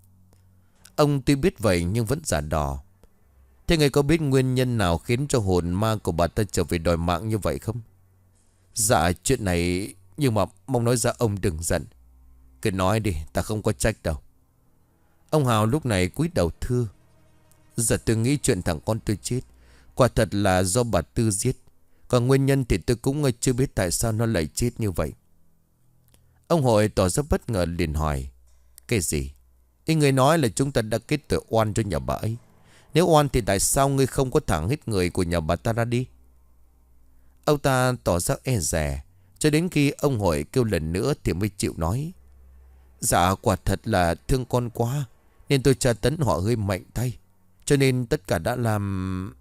Ông tuy biết vậy nhưng vẫn giả đò. Thế người có biết nguyên nhân nào khiến cho hồn ma của bà ta trở về đòi mạng như vậy không? Dạ chuyện này, nhưng mà mong nói ra ông đừng giận. Cứ nói đi, ta không có trách đâu. Ông Hào lúc này cúi đầu thưa. Giờ tôi nghĩ chuyện thằng con tôi chết quả thật là do bà Tư giết. Còn nguyên nhân thì tôi cũng chưa biết tại sao nó lại chết như vậy. Ông Hội tỏ ra bất ngờ liền hỏi. Cái gì? Ý người nói là chúng ta đã kết tội oan cho nhà bà ấy. Nếu oan thì tại sao ngươi không có thẳng hết người của nhà bà ta ra đi? Ông ta tỏ ra e dè. Cho đến khi ông Hội kêu lần nữa thì mới chịu nói. Dạ quả thật là thương con quá, nên tôi tra tấn họ hơi mạnh tay. Cho nên tất cả đã làm...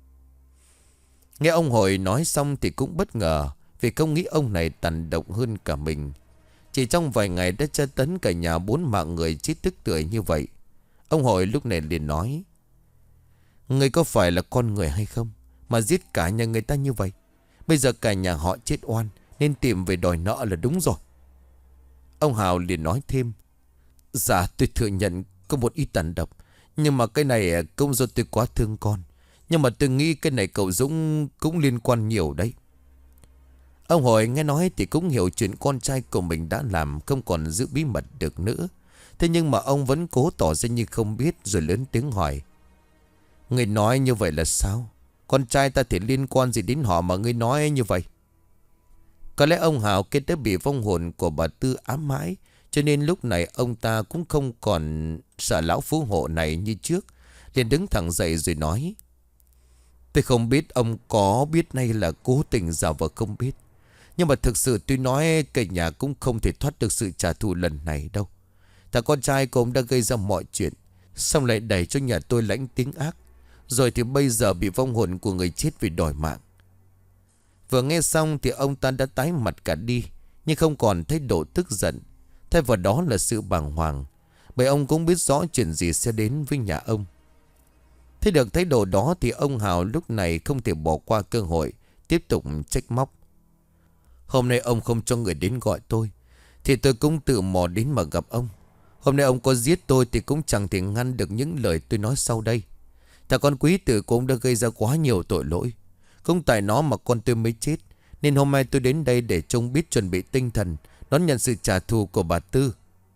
Nghe ông Hội nói xong thì cũng bất ngờ, vì không nghĩ ông này tàn độc hơn cả mình. Chỉ trong vài ngày đã tra tấn cả nhà bốn mạng người chết tức tưởi như vậy. Ông Hội lúc này liền nói. Người có phải là con người hay không mà giết cả nhà người ta như vậy? Bây giờ cả nhà họ chết oan, nên tìm về đòi nợ là đúng rồi. Ông Hào liền nói thêm. Dạ tôi thừa nhận có một ít tàn độc, nhưng mà cái này cũng do tôi quá thương con. Nhưng mà tôi nghĩ cái này cậu Dũng cũng liên quan nhiều đấy. Ông Hội nghe nói thì cũng hiểu chuyện con trai của mình đã làm không còn giữ bí mật được nữa. Thế nhưng mà ông vẫn cố tỏ ra như không biết, rồi lớn tiếng hỏi. Người nói như vậy là sao? Con trai ta thì liên quan gì đến họ mà ngươi nói như vậy? Có lẽ ông Hào kết đã bị vong hồn của bà Tư ám mãi, cho nên lúc này ông ta cũng không còn sợ lão phú hộ này như trước. Liền đứng thẳng dậy rồi nói. Tôi không biết ông có biết nay là cố tình giả vờ không biết. Nhưng mà thực sự tôi nói cả nhà cũng không thể thoát được sự trả thù lần này đâu. Thằng con trai của ông đã gây ra mọi chuyện, xong lại đẩy cho nhà tôi lãnh tiếng ác. Rồi thì bây giờ bị vong hồn của người chết vì đòi mạng. Vừa nghe xong thì ông ta đã tái mặt cả đi, nhưng không còn thái độ tức giận. Thay vào đó là sự bàng hoàng, bởi ông cũng biết rõ chuyện gì sẽ đến với nhà ông. Thấy được thái độ đó thì ông Hào lúc này không thể bỏ qua cơ hội, tiếp tục trách móc. Hôm nay ông không cho người đến gọi tôi, thì tôi cũng tự mò đến mà gặp ông. Hôm nay ông có giết tôi thì cũng chẳng thể ngăn được những lời tôi nói sau đây. Thằng con quý tử cũng đã gây ra quá nhiều tội lỗi, không tại nó mà con tôi mới chết. Nên hôm nay tôi đến đây để trông biết chuẩn bị tinh thần đón nhận sự trả thù của bà Tư.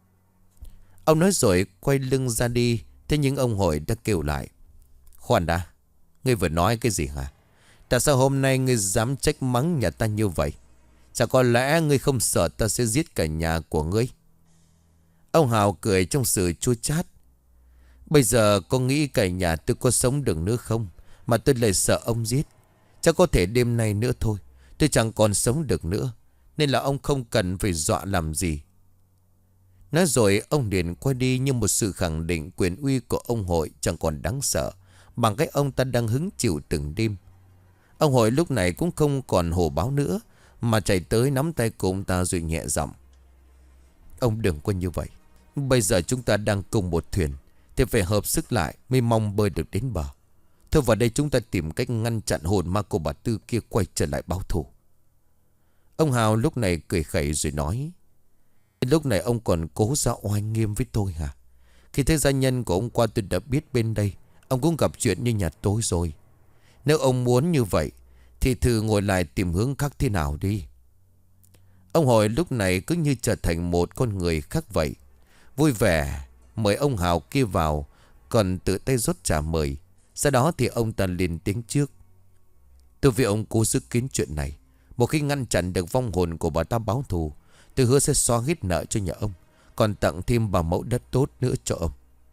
Ông nói rồi quay lưng ra đi. Thế nhưng ông Hội đã kêu lại. Khoan đã, ngươi vừa nói cái gì hả? Tại sao hôm nay ngươi dám trách mắng nhà ta như vậy? Chả có lẽ ngươi không sợ ta sẽ giết cả nhà của ngươi? Ông Hào cười trong sự chua chát. Bây giờ con nghĩ cả nhà tôi có sống được nữa không mà tôi lại sợ ông giết? Chắc có thể đêm nay nữa thôi tôi chẳng còn sống được nữa, nên là ông không cần phải dọa làm gì. Nói rồi ông liền quay đi, như một sự khẳng định quyền uy của ông Hội chẳng còn đáng sợ bằng cái ông ta đang hứng chịu từng đêm. Ông Hội lúc này cũng không còn hồ báo nữa, mà chạy tới nắm tay của ông ta rồi nhẹ giọng. Ông đừng có như vậy. Bây giờ chúng ta đang cùng một thuyền, thì phải hợp sức lại mới mong bơi được đến bờ. Thôi vào đây chúng ta tìm cách ngăn chặn hồn ma của bà Tư kia quay trở lại báo thù. Ông Hào lúc này cười khẩy rồi nói. Lúc này ông còn cố ra oai nghiêm với tôi hả? Khi thấy gia nhân của ông qua tôi đã biết bên đây ông cũng gặp chuyện như nhà tôi rồi. Nếu ông muốn như vậy thì thử ngồi lại tìm hướng khác thế nào đi. Ông Hội lúc này cứ như trở thành một con người khác vậy. Vui vẻ mời ông Hào kia vào, còn tự tay rót trà mời. Sau đó thì ông ta lên tiếng trước. Tôi vì ông cố giữ kín chuyện này. Một khi ngăn chặn được vong hồn của bà ta báo thù, tôi hứa sẽ xóa hết nợ cho nhà ông, còn tặng thêm bà mẫu đất tốt nữa cho ông.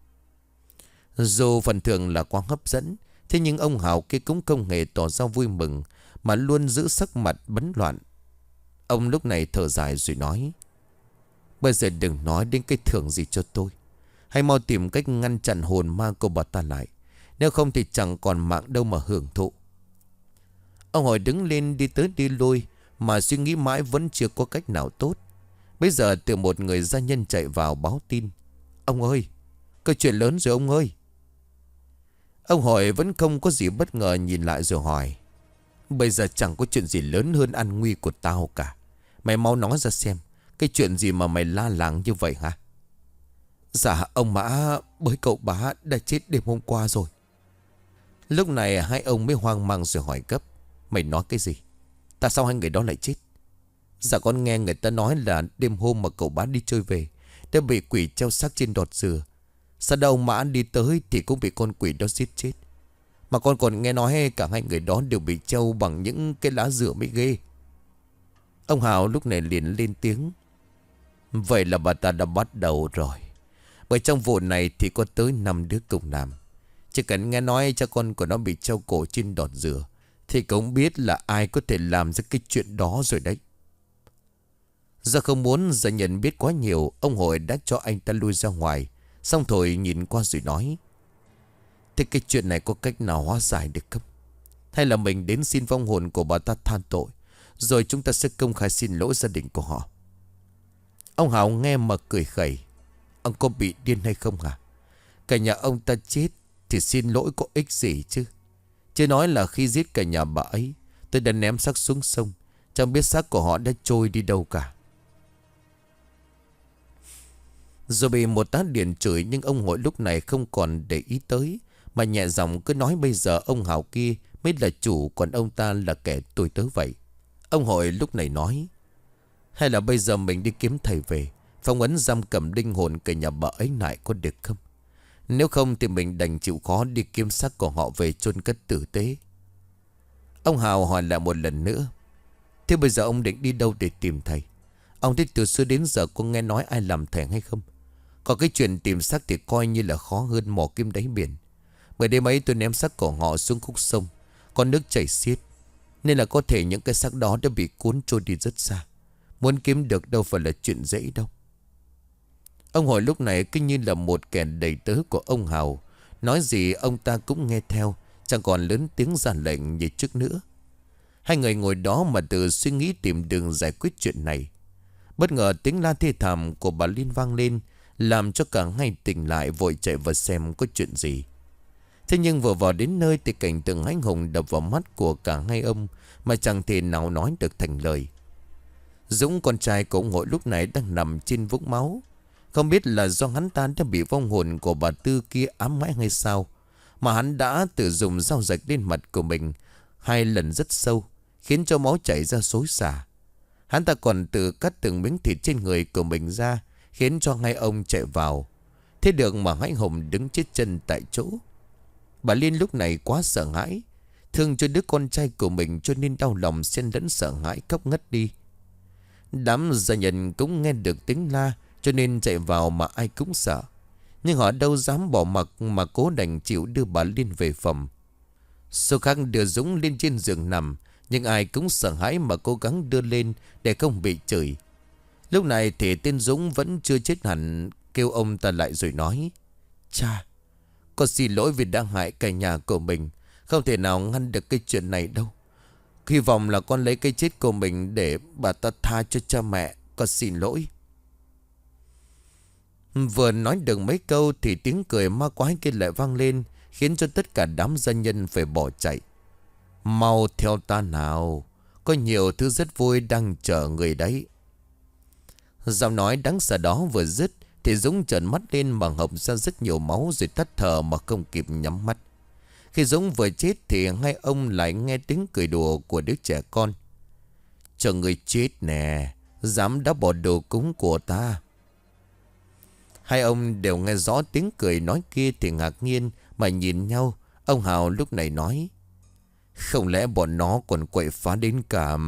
Dù phần thưởng là quá hấp dẫn, thế nhưng ông Hào kia cũng không hề tỏ ra vui mừng, mà luôn giữ sắc mặt bấn loạn. Ông lúc này thở dài rồi nói. Bây giờ đừng nói đến cái thưởng gì cho tôi. Hãy mau tìm cách ngăn chặn hồn ma của bà ta lại. Nếu không thì chẳng còn mạng đâu mà hưởng thụ. Ông Hội đứng lên đi tới đi lui, mà suy nghĩ mãi vẫn chưa có cách nào tốt. Bây giờ từ một người gia nhân chạy vào báo tin. Ông ơi, có chuyện lớn rồi ông ơi. Ông Hội vẫn không có gì bất ngờ, nhìn lại rồi hỏi. Bây giờ chẳng có chuyện gì lớn hơn an nguy của tao cả. Mày mau nói ra xem, Cái chuyện gì mà mày la làng như vậy hả? Dạ ông Mã, bởi cậu bá đã chết đêm hôm qua rồi. Lúc này hai ông mới hoang mang rồi hỏi gấp. Mày nói cái gì? Tại sao hai người đó lại chết? Dạ con nghe người ta nói là đêm hôm mà cậu bá đi chơi về đã bị quỷ treo xác trên đọt dừa. Sau đó ông Mã đi tới thì cũng bị con quỷ đó giết chết. Mà con còn nghe nói cả hai người đó đều bị treo bằng những cái lá dừa mới ghê. Ông Hào lúc này liền lên tiếng. Vậy là bà ta đã bắt đầu rồi. Bởi trong vụ này thì có tới năm đứa cùng làm. Chỉ cần nghe nói cha con của nó bị treo cổ trên đọt dừa thì cũng biết là ai có thể làm ra cái chuyện đó rồi đấy. Do không muốn gia nhân biết quá nhiều, ông Hội đã cho anh ta lui ra ngoài. Xong rồi nhìn qua rồi nói. Thế cái chuyện này có cách nào hóa giải được không? Hay là mình đến xin vong hồn của bà ta than tội, rồi chúng ta sẽ công khai xin lỗi gia đình của họ. Ông Hào nghe mà cười khẩy. Ông có bị điên hay không hả? Cả nhà ông ta chết thì xin lỗi có ích gì chứ? Chứ nói là khi giết cả nhà bà ấy, tôi đã ném xác xuống sông, chẳng biết xác của họ đã trôi đi đâu cả. Rồi bị một tá điện chửi, nhưng ông Hội lúc này không còn để ý tới, mà nhẹ giọng cứ nói bây giờ ông Hào kia mới là chủ, còn ông ta là kẻ tôi tớ vậy. Ông Hội lúc này nói. Hay là bây giờ mình đi kiếm thầy về, phong ấn giam cầm linh hồn cả nhà bà ấy lại có được không? Nếu không thì mình đành chịu khó đi kiếm xác của họ về chôn cất tử tế. Ông Hào hỏi lại một lần nữa. Thế bây giờ ông định đi đâu để tìm thầy? Ông thích từ xưa đến giờ có nghe nói ai làm thầy hay không? Có cái chuyện tìm xác thì coi như là khó hơn mò kim đáy biển. Bởi đêm ấy tôi ném xác của họ xuống khúc sông, con nước chảy xiết, nên là có thể những cái xác đó đã bị cuốn trôi đi rất xa. Muốn kiếm được đâu phải là chuyện dễ đâu. Ông Hội lúc này kinh như là một kẻ đầy tớ của ông Hào. Nói gì ông ta cũng nghe theo, chẳng còn lớn tiếng ra lệnh như trước nữa. Hai người ngồi đó mà tự suy nghĩ tìm đường giải quyết chuyện này. Bất ngờ tiếng la thê thảm của bà Liên vang lên, làm cho cả hai tỉnh lại, vội chạy vào xem có chuyện gì. Thế nhưng vừa vào đến nơi thì cảnh tượng hãi hùng đập vào mắt của cả hai ông, mà chẳng thể nào nói được thành lời. Dũng, con trai của ông Hội, lúc này đang nằm trên vũng máu. Không biết là do hắn ta đã bị vong hồn của bà Tư kia ám mãi hay sao, mà hắn đã tự dùng dao rạch lên mặt của mình hai lần rất sâu, khiến cho máu chảy ra xối xả. Hắn ta còn tự cắt từng miếng thịt trên người của mình ra, khiến cho hai ông chạy vào. Thế được mà hãi hùng đứng chết chân tại chỗ. Bà Liên lúc này quá sợ hãi, thương cho đứa con trai của mình, cho nên đau lòng xen lẫn sợ hãi khóc ngất đi. Đám gia nhân cũng nghe được tiếng la, cho nên chạy vào mà ai cũng sợ. Nhưng họ đâu dám bỏ mặc, mà cố đành chịu đưa bà Liên về phòng. Số khác đưa Dũng lên trên giường nằm, nhưng ai cũng sợ hãi mà cố gắng đưa lên để không bị chửi. Lúc này thì tên Dũng vẫn chưa chết hẳn, kêu ông ta lại rồi nói. Cha, con xin lỗi vì đã hại cả nhà của mình, không thể nào ngăn được cái chuyện này đâu. Hy vọng là con lấy cái chết của mình để bà ta tha cho cha mẹ. Con xin lỗi. Vừa nói được mấy câu thì tiếng cười ma quái kia lại vang lên, khiến cho tất cả đám gia nhân phải bỏ chạy. Mau theo ta nào, có nhiều thứ rất vui đang chờ người đấy. Giọng nói đáng sợ đó vừa dứt thì Dũng trợn mắt lên mà hộc ra rất nhiều máu, rồi tắt thở mà không kịp nhắm mắt. Khi Dũng vừa chết thì hai ông lại nghe tiếng cười đùa của đứa trẻ con. Chờ người chết nè, dám đã bỏ đồ cúng của ta. Hai ông đều nghe rõ tiếng cười nói kia thì ngạc nhiên mà nhìn nhau. Ông Hào lúc này nói. Không lẽ bọn nó còn quậy phá đến cả...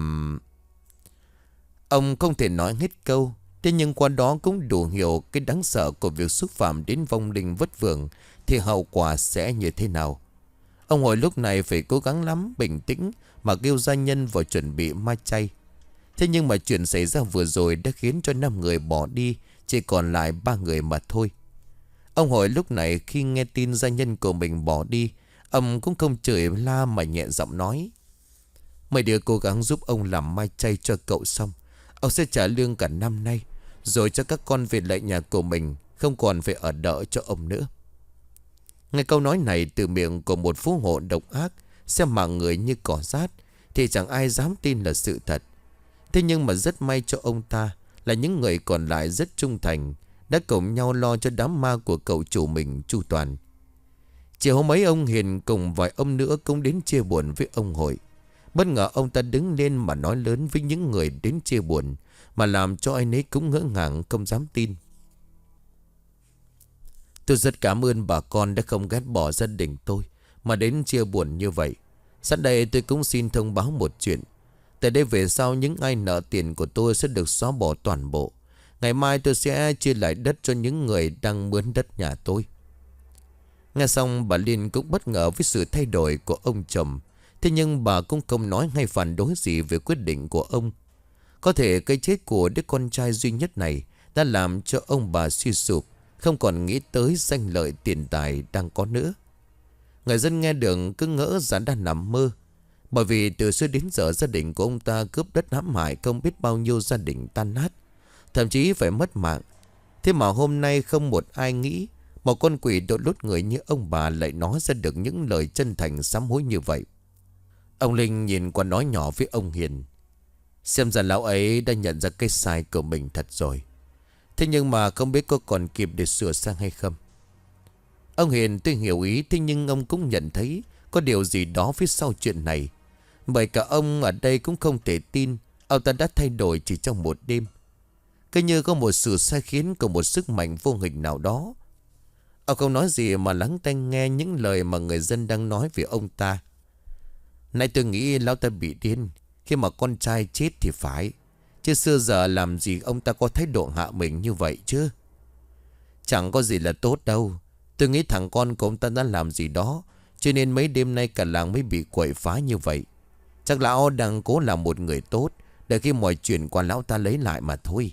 Ông không thể nói hết câu. Thế nhưng qua đó cũng đủ hiểu cái đáng sợ của việc xúc phạm đến vong linh vất vưởng thì hậu quả sẽ như thế nào. Ông Hội lúc này phải cố gắng lắm, bình tĩnh mà kêu gia nhân vào chuẩn bị ma chay. Thế nhưng mà chuyện xảy ra vừa rồi đã khiến cho năm người bỏ đi, chỉ còn lại ba người mà thôi. Ông Hội lúc này khi nghe tin gia nhân của mình bỏ đi, ông cũng không chửi la mà nhẹ giọng nói. Mấy đứa cố gắng giúp ông làm mai chay cho cậu xong, ông sẽ trả lương cả năm nay, rồi cho các con về lại nhà của mình, không còn phải ở đợi cho ông nữa. Nghe câu nói này từ miệng của một phú hộ độc ác, xem mạng người như cỏ rác, thì chẳng ai dám tin là sự thật. Thế nhưng mà rất may cho ông ta là những người còn lại rất trung thành, đã cùng nhau lo cho đám ma của cậu chủ mình chu toàn. Chiều hôm ấy ông Hiền cùng vài ông nữa cũng đến chia buồn với ông Hội. Bất ngờ ông ta đứng lên mà nói lớn với những người đến chia buồn, mà làm cho ai nấy cũng ngỡ ngàng không dám tin. Tôi rất cảm ơn bà con đã không ghét bỏ gia đình tôi mà đến chia buồn như vậy. Sẵn đây tôi cũng xin thông báo một chuyện. Từ đây về sau những ai nợ tiền của tôi sẽ được xóa bỏ toàn bộ. Ngày mai tôi sẽ chia lại đất cho những người đang mướn đất nhà tôi. Nghe xong bà Liên cũng bất ngờ với sự thay đổi của ông chồng. Thế nhưng bà cũng không nói hay phản đối gì về quyết định của ông. Có thể cái chết của đứa con trai duy nhất này đã làm cho ông bà suy sụp, không còn nghĩ tới danh lợi tiền tài đang có nữa. Người dân nghe được cứ ngỡ rằng đang nằm mơ. Bởi vì từ xưa đến giờ gia đình của ông ta cướp đất hãm hại không biết bao nhiêu gia đình tan nát, thậm chí phải mất mạng. Thế mà hôm nay không một ai nghĩ một con quỷ đội lốt người như ông bà lại nói ra được những lời chân thành sám hối như vậy. Ông Linh nhìn qua nói nhỏ với ông Hiền. Xem ra lão ấy đã nhận ra cái sai của mình thật rồi. Thế nhưng mà không biết có còn kịp để sửa sang hay không. Ông Hiền tuy hiểu ý, thế nhưng ông cũng nhận thấy có điều gì đó phía sau chuyện này. Bởi cả ông ở đây cũng không thể tin ông ta đã thay đổi chỉ trong một đêm. Cứ như có một sự sai khiến của một sức mạnh vô hình nào đó. Ông không nói gì mà lắng tai nghe những lời mà người dân đang nói về ông ta. Nãy tôi nghĩ lão ta bị điên khi mà con trai chết thì phải. Chứ xưa giờ làm gì ông ta có thái độ hạ mình như vậy chứ. Chẳng có gì là tốt đâu. Tôi nghĩ thằng con của ông ta đã làm gì đó, cho nên mấy đêm nay cả làng mới bị quậy phá như vậy. Chắc lão đang cố làm một người tốt, để khi mọi chuyện qua lão ta lấy lại mà thôi.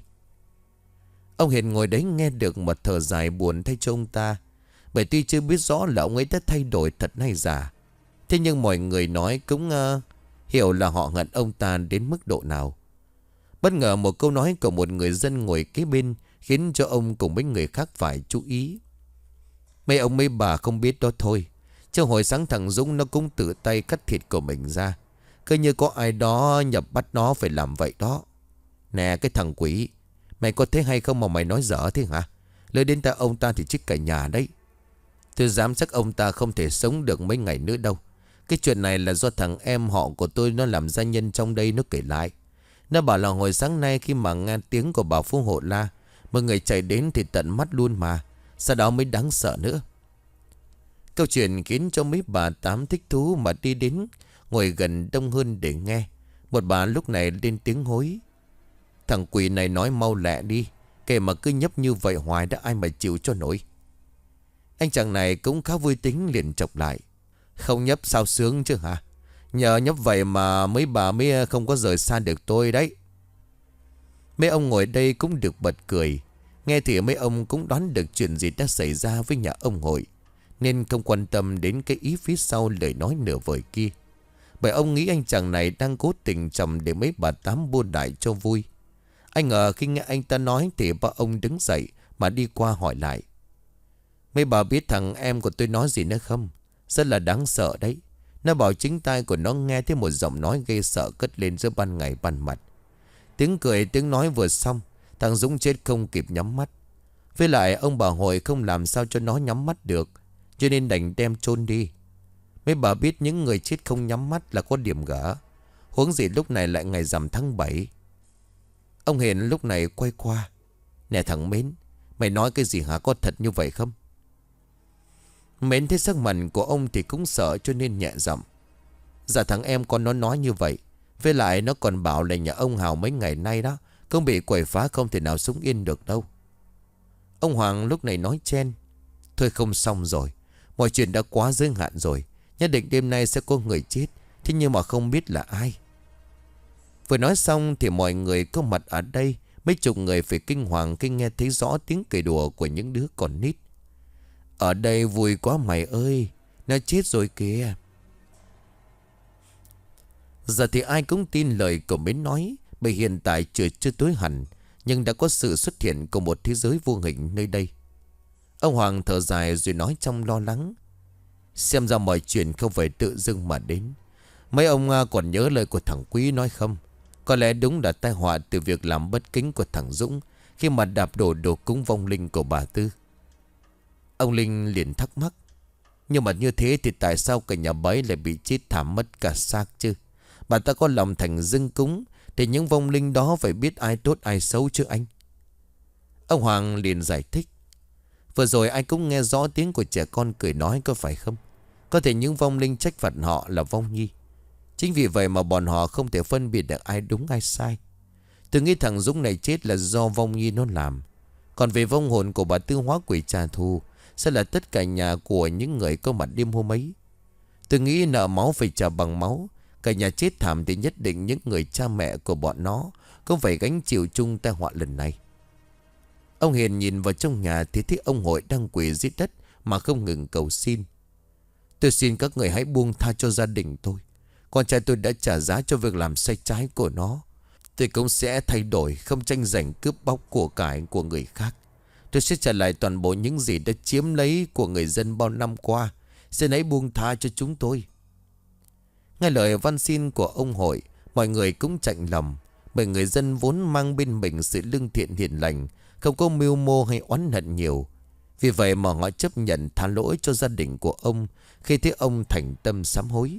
Ông Hiền ngồi đấy nghe được một thở dài buồn thay cho ông ta. Bởi tuy chưa biết rõ là ông ấy đã thay đổi thật hay giả, thế nhưng mọi người nói cũng uh, hiểu là họ hận ông ta đến mức độ nào. Bất ngờ một câu nói của một người dân ngồi kế bên khiến cho ông cùng mấy người khác phải chú ý. Mấy ông mấy bà không biết đó thôi, chứ hồi sáng thằng Dũng nó cũng tự tay cắt thịt của mình ra. Cứ như có ai đó nhập bắt nó phải làm vậy đó. Nè cái thằng quỷ, mày có thấy hay không mà mày nói dở thế hả? Lời đến ta ông ta thì chết cả nhà đấy. Tôi dám chắc ông ta không thể sống được mấy ngày nữa đâu. Cái chuyện này là do thằng em họ của tôi nó làm gia nhân trong đây nó kể lại. Nó bảo là hồi sáng nay khi mà nghe tiếng của bà Phú Hộ la, mọi người chạy đến thì tận mắt luôn mà. Sau đó mới đáng sợ nữa. Câu chuyện khiến cho mấy bà Tám thích thú mà đi đến ngồi gần đông hơn để nghe. Một bà lúc này lên tiếng hối. Thằng quỷ này nói mau lẹ đi, kể mà cứ nhấp như vậy hoài đã ai mà chịu cho nổi. Anh chàng này cũng khá vui tính liền chọc lại. Không nhấp sao sướng chứ hả? Nhờ nhấp vậy mà mấy bà mới không có rời xa được tôi đấy. Mấy ông ngồi đây cũng được bật cười. Nghe thì mấy ông cũng đoán được chuyện gì đã xảy ra với nhà ông Hội, nên không quan tâm đến cái ý phía sau lời nói nửa vời kia. Bởi ông nghĩ anh chàng này đang cố tình trầm để mấy bà Tám buôn đại cho vui. Anh ngờ khi nghe anh ta nói thì ba ông đứng dậy mà đi qua hỏi lại. Mấy bà biết thằng em của tôi nói gì nữa không? Rất là đáng sợ đấy. Nó bảo chính tai của nó nghe thấy một giọng nói ghê sợ cất lên giữa ban ngày ban mặt. Tiếng cười tiếng nói vừa xong, thằng Dũng chết không kịp nhắm mắt. Với lại ông bà Hội không làm sao cho nó nhắm mắt được, cho nên đành đem chôn đi. Mấy bà biết những người chết không nhắm mắt là có điểm gở, huống gì lúc này lại ngày rằm tháng bảy. Ông Hiền lúc này quay qua. Nè thằng Mến, mày nói cái gì hả, có thật như vậy không? Mến thấy sắc mặt của ông thì cũng sợ cho nên nhẹ giọng. Dạ thằng em con nó nói như vậy. Với lại nó còn bảo là nhà ông Hào mấy ngày nay đó không bị quậy phá không thể nào sống yên được đâu. Ông Hoàng lúc này nói chen. Thôi không xong rồi, mọi chuyện đã quá giới hạn rồi. Nhất định đêm nay sẽ có người chết, thế nhưng mà không biết là ai. Vừa nói xong thì mọi người có mặt ở đây, mấy chục người phải kinh hoàng khi nghe thấy rõ tiếng cười đùa của những đứa còn nít. Ở đây vui quá mày ơi, nó chết rồi kìa. Giờ thì ai cũng tin lời của Mến nói, bởi hiện tại trời chưa tối hẳn, nhưng đã có sự xuất hiện của một thế giới vô hình nơi đây. Ông Hoàng thở dài rồi nói trong lo lắng. Xem ra mọi chuyện không phải tự dưng mà đến. Mấy ông còn nhớ lời của thằng Quý nói không? Có lẽ đúng là tai họa từ việc làm bất kính của thằng Dũng khi mà đạp đổ đồ cúng vong linh của bà Tư. Ông Linh liền thắc mắc. Nhưng mà như thế thì tại sao cả nhà bấy lại bị chết thảm mất cả xác chứ? Bà ta có lòng thành dâng cúng thì những vong linh đó phải biết ai tốt ai xấu chứ anh. Ông Hoàng liền giải thích. Vừa rồi ai cũng nghe rõ tiếng của trẻ con cười nói có phải không? Có thể những vong linh trách phạt họ là vong nhi. Chính vì vậy mà bọn họ không thể phân biệt được ai đúng ai sai. Tôi nghĩ thằng Dũng này chết là do vong nhi nó làm. Còn về vong hồn của bà Tư hóa quỷ trả thù sẽ là tất cả nhà của những người có mặt đêm hôm ấy. Tôi nghĩ nợ máu phải trả bằng máu. Cả nhà chết thảm thì nhất định những người cha mẹ của bọn nó cũng phải gánh chịu chung tai họa lần này. Ông Hiền nhìn vào trong nhà thì thấy ông Hội đang quỳ dưới đất mà không ngừng cầu xin. Tôi xin các người hãy buông tha cho gia đình tôi. Con trai tôi đã trả giá cho việc làm sai trái của nó. Tôi cũng sẽ thay đổi, không tranh giành cướp bóc của cải của người khác. Tôi sẽ trả lại toàn bộ những gì đã chiếm lấy của người dân bao năm qua. Xin hãy buông tha cho chúng tôi. Nghe lời van xin của ông Hội, mọi người cũng chạnh lòng. Bởi người dân vốn mang bên mình sự lương thiện hiền lành, không có mưu mô hay oán hận nhiều. Vì vậy mà họ chấp nhận tha lỗi cho gia đình của ông khi thấy ông thành tâm sám hối.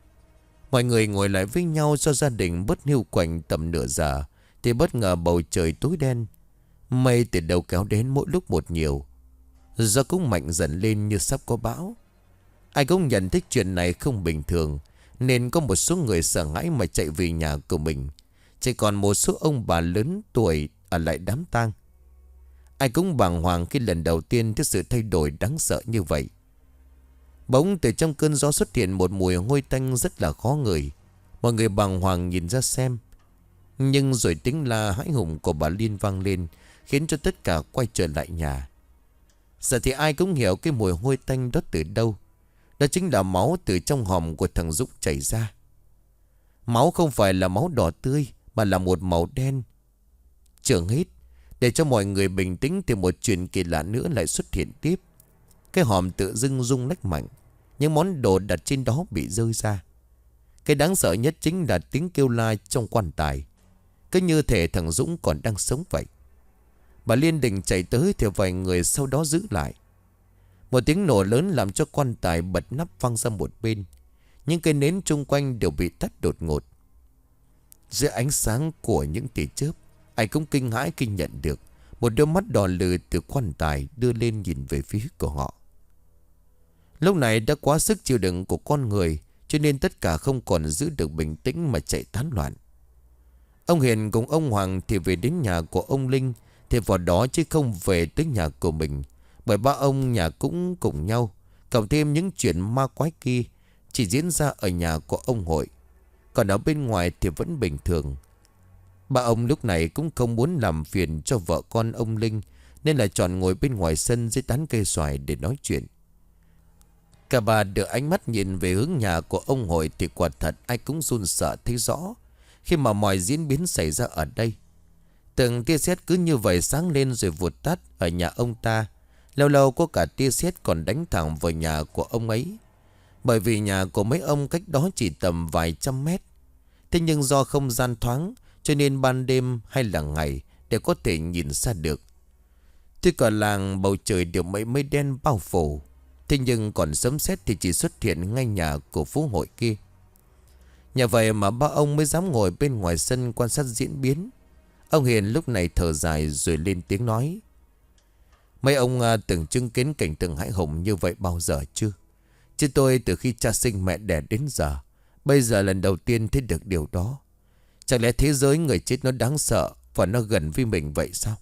Mọi người ngồi lại với nhau cho gia đình bớt hiu quạnh tầm nửa giờ thì bất ngờ bầu trời tối đen. Mây từ đầu kéo đến mỗi lúc một nhiều. Gió cũng mạnh dần lên như sắp có bão. Ai cũng nhận thấy chuyện này không bình thường, nên có một số người sợ hãi mà chạy về nhà của mình. Chỉ còn một số ông bà lớn tuổi ở lại đám tang. Ai cũng bàng hoàng khi lần đầu tiên thấy sự thay đổi đáng sợ như vậy. Bỗng từ trong cơn gió xuất hiện một mùi hôi tanh rất là khó ngửi. Mọi người bàng hoàng nhìn ra xem. Nhưng rồi tiếng la hãi hùng của bà Liên vang lên, khiến cho tất cả quay trở lại nhà. Giờ thì ai cũng hiểu cái mùi hôi tanh đó từ đâu. Đó chính là máu từ trong hòm của thằng Dũng chảy ra. Máu không phải là máu đỏ tươi, mà là một màu đen. Chưa hết, để cho mọi người bình tĩnh thì một chuyện kỳ lạ nữa lại xuất hiện tiếp. Cái hòm tự dưng rung lách mạnh. Những món đồ đặt trên đó bị rơi ra. Cái đáng sợ nhất chính là tiếng kêu la trong quan tài. Cứ như thể thằng Dũng còn đang sống vậy. Bà Liên định chạy tới thì vài người sau đó giữ lại. Một tiếng nổ lớn làm cho quan tài bật nắp văng ra một bên. Những cây nến chung quanh đều bị tắt đột ngột. Dưới ánh sáng của những tia chớp, ai cũng kinh hãi khi nhận được một đôi mắt đỏ lừ từ quan tài đưa lên nhìn về phía của họ. Lúc này đã quá sức chịu đựng của con người, cho nên tất cả không còn giữ được bình tĩnh mà chạy tán loạn. Ông Hiền cùng ông Hoàng thì về đến nhà của ông Linh, thì vào đó chứ không về tới nhà của mình. Bởi ba ông nhà cũng cùng nhau, cộng thêm những chuyện ma quái kia chỉ diễn ra ở nhà của ông Hội. Còn ở bên ngoài thì vẫn bình thường. Ba ông lúc này cũng không muốn làm phiền cho vợ con ông Linh, nên là chọn ngồi bên ngoài sân dưới tán cây xoài để nói chuyện. Cả bà đưa ánh mắt nhìn về hướng nhà của ông Hội thì quả thật ai cũng run sợ thấy rõ khi mà mọi diễn biến xảy ra ở đây. Từng tia sét cứ như vậy sáng lên rồi vụt tắt ở nhà ông ta. Lâu lâu có cả tia sét còn đánh thẳng vào nhà của ông ấy. Bởi vì nhà của mấy ông cách đó chỉ tầm vài trăm mét. Thế nhưng do không gian thoáng, cho nên ban đêm hay là ngày đều có thể nhìn xa được. Tuy cả làng bầu trời đều mấy mây đen bao phủ, thế nhưng còn sấm sét thì chỉ xuất hiện ngay nhà của Phú Hội kia. Nhờ vậy mà ba ông mới dám ngồi bên ngoài sân quan sát diễn biến. Ông Hiền lúc này thở dài rồi lên tiếng nói. Mấy ông à, từng chứng kiến cảnh tượng hãi hùng như vậy bao giờ chưa? Chứ tôi từ khi cha sinh mẹ đẻ đến giờ, bây giờ lần đầu tiên thấy được điều đó. Chẳng lẽ thế giới người chết nó đáng sợ và nó gần với mình vậy sao?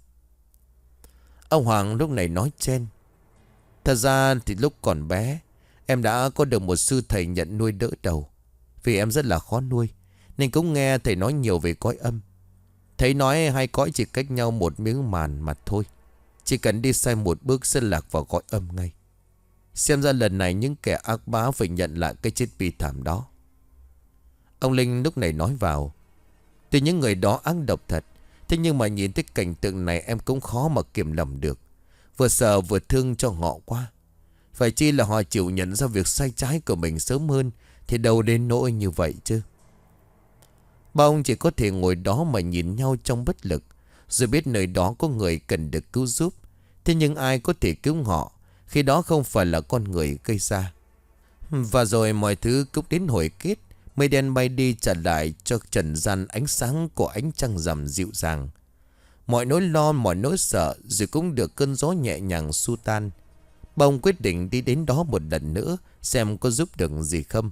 Ông Hoàng lúc này nói chen. Thật ra thì lúc còn bé, em đã có được một sư thầy nhận nuôi đỡ đầu. Vì em rất là khó nuôi, nên cũng nghe thầy nói nhiều về cõi âm. Thầy nói hai cõi chỉ cách nhau một miếng màn mà thôi. Chỉ cần đi sai một bước sẽ lạc vào cõi âm ngay. Xem ra lần này những kẻ ác bá phải nhận lại cái chết bi thảm đó. Ông Linh lúc này nói vào. Tuy những người đó ác độc thật, thế nhưng mà nhìn thấy cảnh tượng này em cũng khó mà kiềm lòng được. Vừa sợ vừa thương cho họ quá. Phải chi là họ chịu nhận ra việc sai trái của mình sớm hơn, thì đâu đến nỗi như vậy chứ. Ba ông chỉ có thể ngồi đó mà nhìn nhau trong bất lực. Rồi biết nơi đó có người cần được cứu giúp. Thế nhưng ai có thể cứu họ khi đó không phải là con người gây ra. Và rồi mọi thứ cũng đến hồi kết. Mây đen bay đi trả lại cho trần gian ánh sáng của ánh trăng rằm dịu dàng. Mọi nỗi lo, mọi nỗi sợ rồi cũng được cơn gió nhẹ nhàng xua tan. Ba ông quyết định đi đến đó một lần nữa xem có giúp được gì không.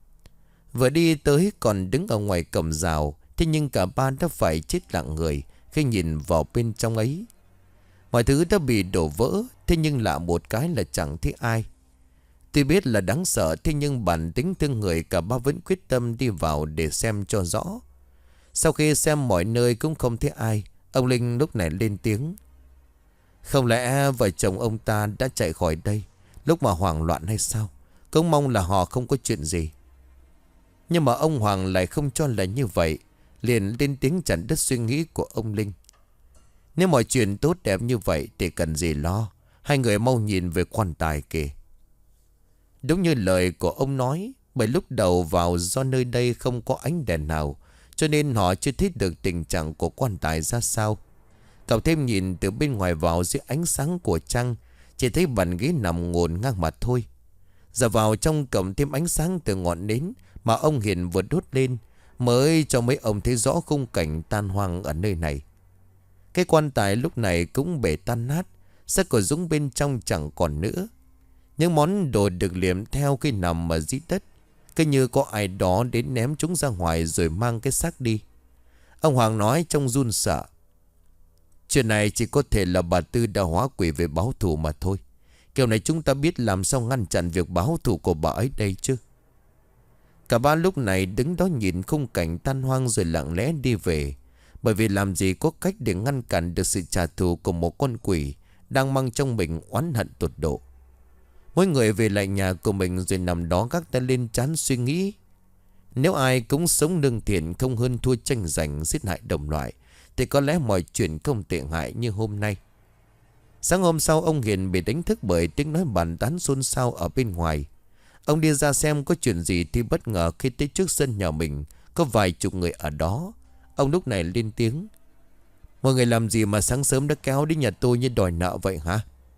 Vừa đi tới còn đứng ở ngoài cổng rào. Thế nhưng cả ba đã phải chết lặng người khi nhìn vào bên trong ấy. Mọi thứ đã bị đổ vỡ. Thế nhưng lạ một cái là chẳng thấy ai. Tuy biết là đáng sợ, thế nhưng bản tính thương người cả ba vẫn quyết tâm đi vào để xem cho rõ. Sau khi xem mọi nơi cũng không thấy ai, ông Linh lúc này lên tiếng. Không lẽ vợ chồng ông ta đã chạy khỏi đây lúc mà hoảng loạn hay sao? Cũng mong là họ không có chuyện gì. Nhưng mà ông Hoàng lại không cho là như vậy, liền lên tiếng chặn đứt suy nghĩ của ông Linh. Nếu mọi chuyện tốt đẹp như vậy thì cần gì lo. Hai người mau nhìn về quan tài kìa. Đúng như lời của ông nói, bởi lúc đầu vào do nơi đây không có ánh đèn nào, cho nên họ chưa thấy được tình trạng của quan tài ra sao. Cậu thêm nhìn từ bên ngoài vào dưới ánh sáng của trăng, chỉ thấy bàn ghế nằm ngổn ngang mặt thôi. Giờ vào trong cộng thêm ánh sáng từ ngọn nến mà ông Hiền vừa đốt lên, mới cho mấy ông thấy rõ khung cảnh tan hoang ở nơi này. Cái quan tài lúc này cũng bể tan nát, xác của Dũng bên trong chẳng còn nữa. Những món đồ được liệm theo khi nằm ở dưới đất, cứ như có ai đó đến ném chúng ra ngoài rồi mang cái xác đi. Ông Hoàng nói trong run sợ. Chuyện này chỉ có thể là bà Tư đã hóa quỷ về báo thù mà thôi. Kiểu này chúng ta biết làm sao ngăn chặn việc báo thù của bà ấy đây chứ. Cả ba lúc này đứng đó nhìn khung cảnh tan hoang rồi lặng lẽ đi về. Bởi vì làm gì có cách để ngăn cản được sự trả thù của một con quỷ đang mang trong mình oán hận tột độ. Mỗi người về lại nhà của mình rồi nằm đó gác tay lên trán suy nghĩ. Nếu ai cũng sống lương thiện không hơn thua tranh giành giết hại đồng loại, thì có lẽ mọi chuyện không tệ hại như hôm nay. Sáng hôm sau ông Hiền bị đánh thức bởi tiếng nói bàn tán xôn xao ở bên ngoài. Ông đi ra xem có chuyện gì thì bất ngờ khi tới trước sân nhà mình có vài chục người ở đó. Ông lúc này lên tiếng. Mọi người làm gì mà sáng sớm đã kéo đến nhà tôi như đòi nợ vậy hả?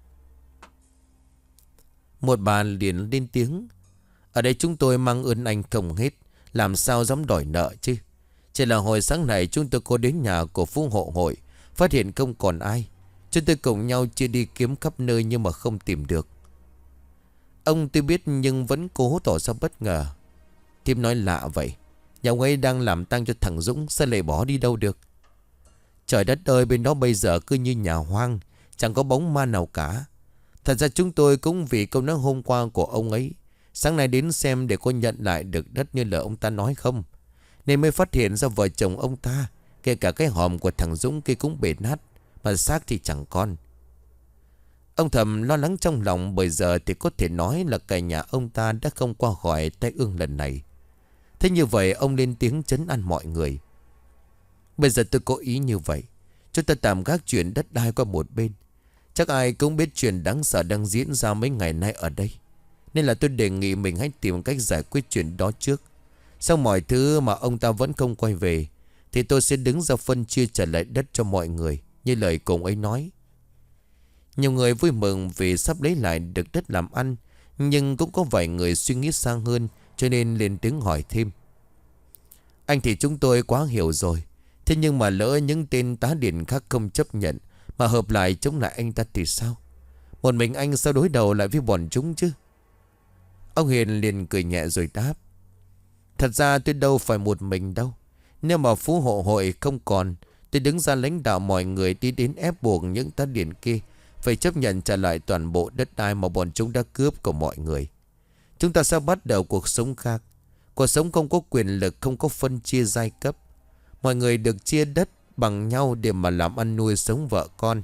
Một bà liền lên tiếng. Ở đây chúng tôi mang ơn anh không hết, làm sao dám đòi nợ chứ. Chỉ là hồi sáng này chúng tôi có đến nhà của phú hộ hội, phát hiện không còn ai. Chúng tôi cùng nhau chia đi kiếm khắp nơi nhưng mà không tìm được. Ông tuy biết nhưng vẫn cố tỏ ra bất ngờ. Thím nói lạ vậy, nhà ông ấy đang làm tang cho thằng Dũng, sao lại bỏ đi đâu được? Trời đất ơi, bên đó bây giờ cứ như nhà hoang, chẳng có bóng ma nào cả. Thật ra chúng tôi cũng vì câu nói hôm qua của ông ấy, sáng nay đến xem để có nhận lại được đất như lời ông ta nói không, nên mới phát hiện ra vợ chồng ông ta, kể cả cái hòm của thằng Dũng kia cũng bể nát, mà xác thì chẳng còn. Ông Thầm lo lắng trong lòng, bởi giờ thì có thể nói là cả nhà ông ta đã không qua khỏi tai ương lần này. Thế như vậy ông lên tiếng trấn an mọi người. Bây giờ tôi có ý như vậy, chúng ta tạm gác chuyện đất đai qua một bên. Chắc ai cũng biết chuyện đáng sợ đang diễn ra mấy ngày nay ở đây, nên là tôi đề nghị mình hãy tìm cách giải quyết chuyện đó trước. Sau mọi thứ mà ông ta vẫn không quay về, thì tôi sẽ đứng ra phân chia trả lại đất cho mọi người, như lời cùng ấy nói. Nhiều người vui mừng vì sắp lấy lại được đất làm ăn, nhưng cũng có vài người suy nghĩ sang hơn, cho nên lên tiếng hỏi thêm. Anh thì chúng tôi quá hiểu rồi, thế nhưng mà lỡ những tên tá điền khác không chấp nhận mà hợp lại chống lại anh ta thì sao? Một mình anh sao đối đầu lại với bọn chúng chứ? Ông Hiền liền cười nhẹ rồi đáp. Thật ra tôi đâu phải một mình đâu. Nếu mà phú hộ hội không còn, tôi đứng ra lãnh đạo mọi người đi đến ép buộc những tá điền kia phải chấp nhận trả lại toàn bộ đất đai mà bọn chúng đã cướp của mọi người. Chúng ta sẽ bắt đầu cuộc sống khác. Cuộc sống không có quyền lực, không có phân chia giai cấp. Mọi người được chia đất bằng nhau để mà làm ăn nuôi sống vợ con.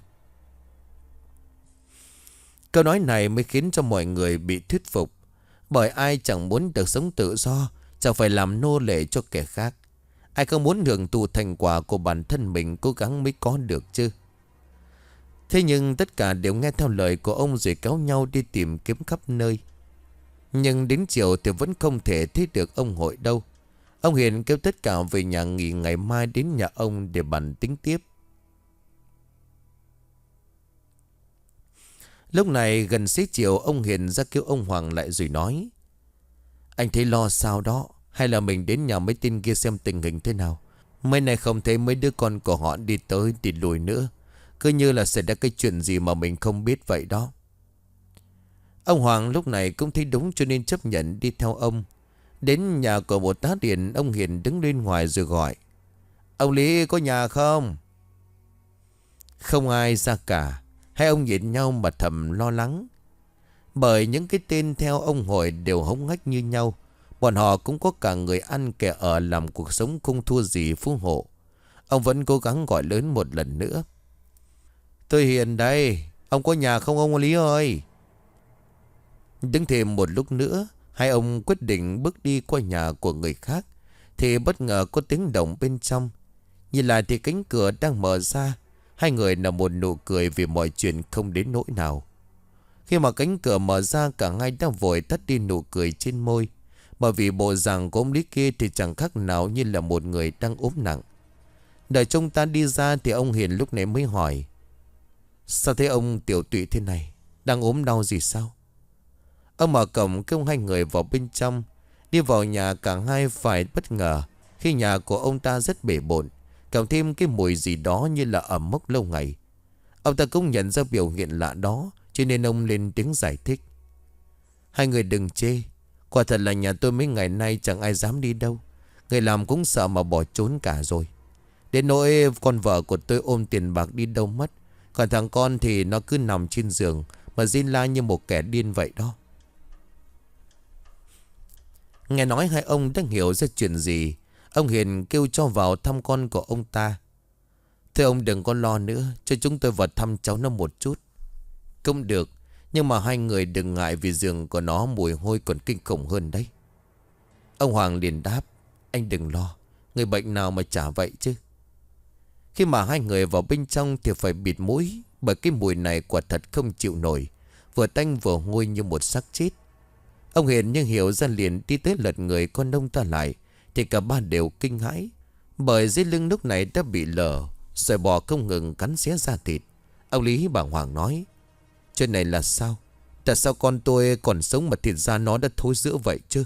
Câu nói này mới khiến cho mọi người bị thuyết phục. Bởi ai chẳng muốn được sống tự do, chẳng phải làm nô lệ cho kẻ khác. Ai không muốn hưởng thụ thành quả của bản thân mình cố gắng mới có được chứ. Thế nhưng tất cả đều nghe theo lời của ông rồi kéo nhau đi tìm kiếm khắp nơi. Nhưng đến chiều thì vẫn không thể thấy được ông hội đâu. Ông Hiền kêu tất cả về nhà nghỉ, ngày mai đến nhà ông để bàn tính tiếp. Lúc này gần xế chiều, ông Hiền ra kêu ông Hoàng lại rồi nói: Anh thấy lo sao đó, hay là mình đến nhà mấy tên kia xem tình hình thế nào. Mấy này không thấy mấy đứa con của họ đi tới đi lùi nữa, cứ như là xảy ra cái chuyện gì mà mình không biết vậy đó. Ông Hoàng lúc này cũng thấy đúng cho nên chấp nhận đi theo ông. Đến nhà của một tá điền, ông Hiền đứng lên ngoài rồi gọi: Ông Lý có nhà không? Không ai ra cả. Hai ông nhìn nhau mà thầm lo lắng. Bởi những cái tên theo ông Hội đều hống hách như nhau. Bọn họ cũng có cả người ăn kẻ ở, làm cuộc sống không thua gì phú hộ. Ông vẫn cố gắng gọi lớn một lần nữa: Tôi Hiền đây, ông có nhà không ông Lý ơi? Đứng thêm một lúc nữa, hai ông quyết định bước đi qua nhà của người khác, thì bất ngờ có tiếng động bên trong. Nhìn lại thì cánh cửa đang mở ra. Hai người nở một nụ cười vì mọi chuyện không đến nỗi nào. Khi mà cánh cửa mở ra, cả hai đang vội tắt đi nụ cười trên môi. Bởi vì bộ dạng của ông Lý kia thì chẳng khác nào như là một người đang ốm nặng. Đợi chúng ta đi ra thì ông Hiền lúc này mới hỏi: Sao thấy ông tiểu tụy thế này? Đang ốm đau gì sao? Ông mở cổng kêu hai người vào bên trong. Đi vào nhà, cả hai phải bất ngờ khi nhà của ông ta rất bể bộn, cộng thêm cái mùi gì đó như là ẩm mốc lâu ngày. Ông ta cũng nhận ra biểu hiện lạ đó, cho nên ông lên tiếng giải thích: Hai người đừng chê, quả thật là nhà tôi mấy ngày nay chẳng ai dám đi đâu. Người làm cũng sợ mà bỏ trốn cả rồi. Đến nỗi con vợ của tôi ôm tiền bạc đi đâu mất. Còn thằng con thì nó cứ nằm trên giường mà rên la như một kẻ điên vậy đó. Nghe nói hai ông đang hiểu ra chuyện gì, ông Hiền kêu cho vào thăm con của ông ta. Thưa ông đừng có lo nữa, cho chúng tôi vào thăm cháu nó một chút. Cũng được, nhưng mà hai người đừng ngại, vì giường của nó mùi hôi còn kinh khủng hơn đấy. Ông Hoàng liền đáp: Anh đừng lo, người bệnh nào mà chả vậy chứ. Khi mà hai người vào bên trong thì phải bịt mũi, bởi cái mùi này quả thật không chịu nổi, vừa tanh vừa hôi như một xác chết. Ông Hiền nhưng hiểu ra liền đi tới lật người con ông ta lại, thì cả ba đều kinh hãi. Bởi dưới lưng lúc này đã bị lở, sợi bò không ngừng cắn xé da thịt. Ông Lý bàng hoàng nói: Chuyện này là sao? Tại sao con tôi còn sống mà thịt da nó đã thối rữa vậy chứ?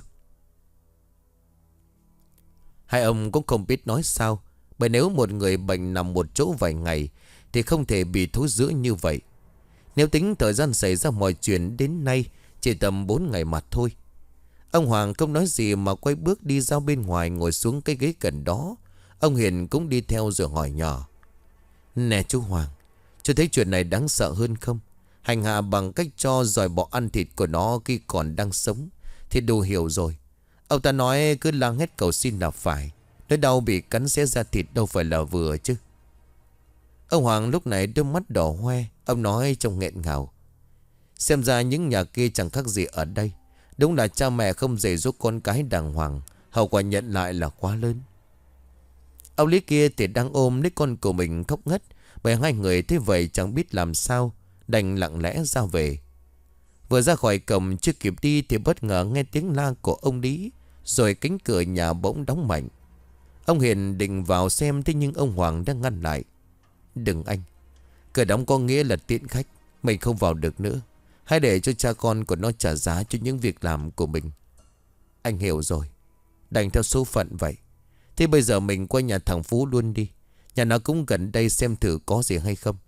Hai ông cũng không biết nói sao. Bởi nếu một người bệnh nằm một chỗ vài ngày thì không thể bị thối rữa như vậy. Nếu tính thời gian xảy ra mọi chuyện đến nay chỉ tầm bốn ngày mà thôi. Ông Hoàng không nói gì mà quay bước đi ra bên ngoài, ngồi xuống cái ghế gần đó. Ông Hiền cũng đi theo rồi hỏi nhỏ: Nè chú Hoàng, chú thấy chuyện này đáng sợ hơn không? Hành hạ bằng cách cho dòi bỏ ăn thịt của nó khi còn đang sống thì đủ hiểu rồi. Ông ta nói cứ la hét cầu xin là phải. Nói đau bị cắn xé ra thịt đâu phải là vừa chứ. Ông Hoàng lúc này đôi mắt đỏ hoe. Ông nói trong nghẹn ngào: Xem ra những nhà kia chẳng khác gì ở đây. Đúng là cha mẹ không dạy dỗ con cái đàng hoàng, hậu quả nhận lại là quá lớn. Ông Lý kia thì đang ôm lấy con của mình khóc ngất. Bởi hai người thế vậy chẳng biết làm sao, đành lặng lẽ ra về. Vừa ra khỏi cổng chưa kịp đi thì bất ngờ nghe tiếng la của ông Lý, rồi cánh cửa nhà bỗng đóng mạnh. Ông Hiền định vào xem, thế nhưng ông Hoàng đang ngăn lại: Đừng anh, cửa đóng có nghĩa là tiễn khách, mình không vào được nữa. Hãy để cho cha con của nó trả giá cho những việc làm của mình. Anh hiểu rồi, đành theo số phận vậy. Thế bây giờ mình qua nhà thằng Phú luôn đi. Nhà nó cũng gần đây, xem thử có gì hay không.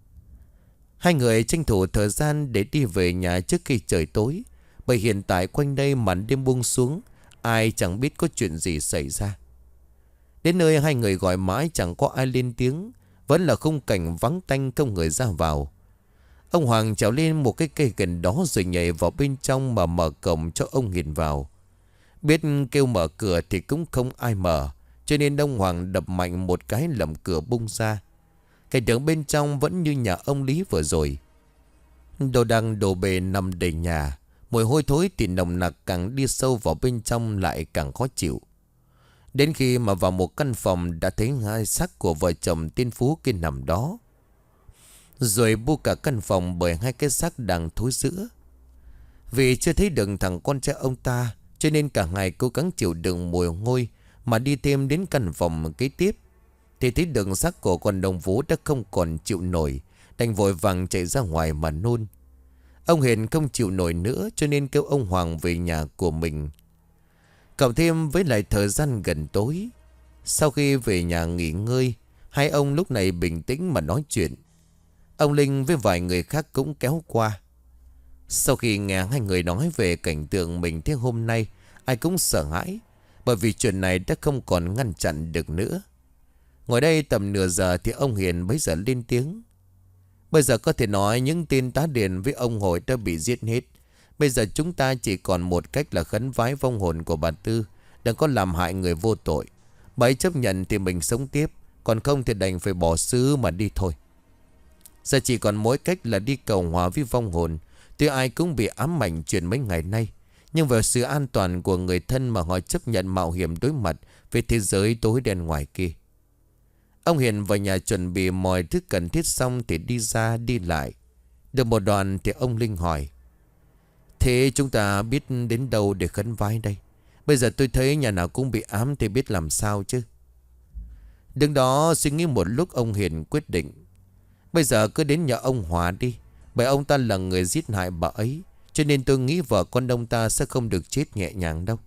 Hai người tranh thủ thời gian để đi về nhà trước khi trời tối. Bởi hiện tại quanh đây màn đêm buông xuống, ai chẳng biết có chuyện gì xảy ra. Đến nơi hai người gọi mãi chẳng có ai lên tiếng. Vẫn là khung cảnh vắng tanh, không người ra vào. Ông Hoàng trèo lên một cái cây gần đó rồi nhảy vào bên trong mà mở cổng cho ông Hiền vào. Biết kêu mở cửa thì cũng không ai mở, cho nên ông Hoàng đập mạnh một cái lầm cửa bung ra. Cảnh tượng bên trong vẫn như nhà ông Lý vừa rồi. Đồ đằng đồ bề nằm đầy nhà. Mùi hôi thối thì nồng nặc, càng đi sâu vào bên trong lại càng khó chịu. Đến khi mà vào một căn phòng đã thấy hai xác của vợ chồng tên Phú kia nằm đó. Rồi bu cả căn phòng bởi hai cái xác đang thối rữa. Vì chưa thấy được thằng con trai ông ta, cho nên cả ngày cố gắng chịu đựng mùi hôi mà đi thêm đến căn phòng kế tiếp thì thấy đường xác của con đồng Vũ đã không còn chịu nổi, đành vội vàng chạy ra ngoài mà nôn. Ông Hiền không chịu nổi nữa cho nên kêu ông Hoàng về nhà của mình. Cộng thêm với lại thời gian gần tối, sau khi về nhà nghỉ ngơi, hai ông lúc này bình tĩnh mà nói chuyện. Ông Linh với vài người khác cũng kéo qua. Sau khi nghe hai người nói về cảnh tượng mình thấy hôm nay, ai cũng sợ hãi, bởi vì chuyện này đã không còn ngăn chặn được nữa. Ngồi đây tầm nửa giờ thì ông Hiền bấy giờ lên tiếng. Bây giờ có thể nói những tên tá điền với ông Hội đã bị giết hết. Bây giờ chúng ta chỉ còn một cách là khấn vái vong hồn của bà Tư, đừng có làm hại người vô tội. Bà ấy chấp nhận thì mình sống tiếp, còn không thì đành phải bỏ xứ mà đi thôi. Giờ chỉ còn mỗi cách là đi cầu hòa với vong hồn. Tuy ai cũng bị ám ảnh chuyện mấy ngày nay, nhưng về sự an toàn của người thân mà họ chấp nhận mạo hiểm đối mặt với thế giới tối đen ngoài kia. Ông Hiền vào nhà chuẩn bị mọi thứ cần thiết xong thì đi ra đi lại. Được một đoạn thì ông Linh hỏi: thế chúng ta biết đến đâu để khấn vái đây? Bây giờ tôi thấy nhà nào cũng bị ám thì biết làm sao chứ. Đứng đó suy nghĩ một lúc, ông Hiền quyết định: bây giờ cứ đến nhà ông Hòa đi, bởi ông ta là người giết hại bà ấy, cho nên tôi nghĩ vợ con ông ta sẽ không được chết nhẹ nhàng đâu.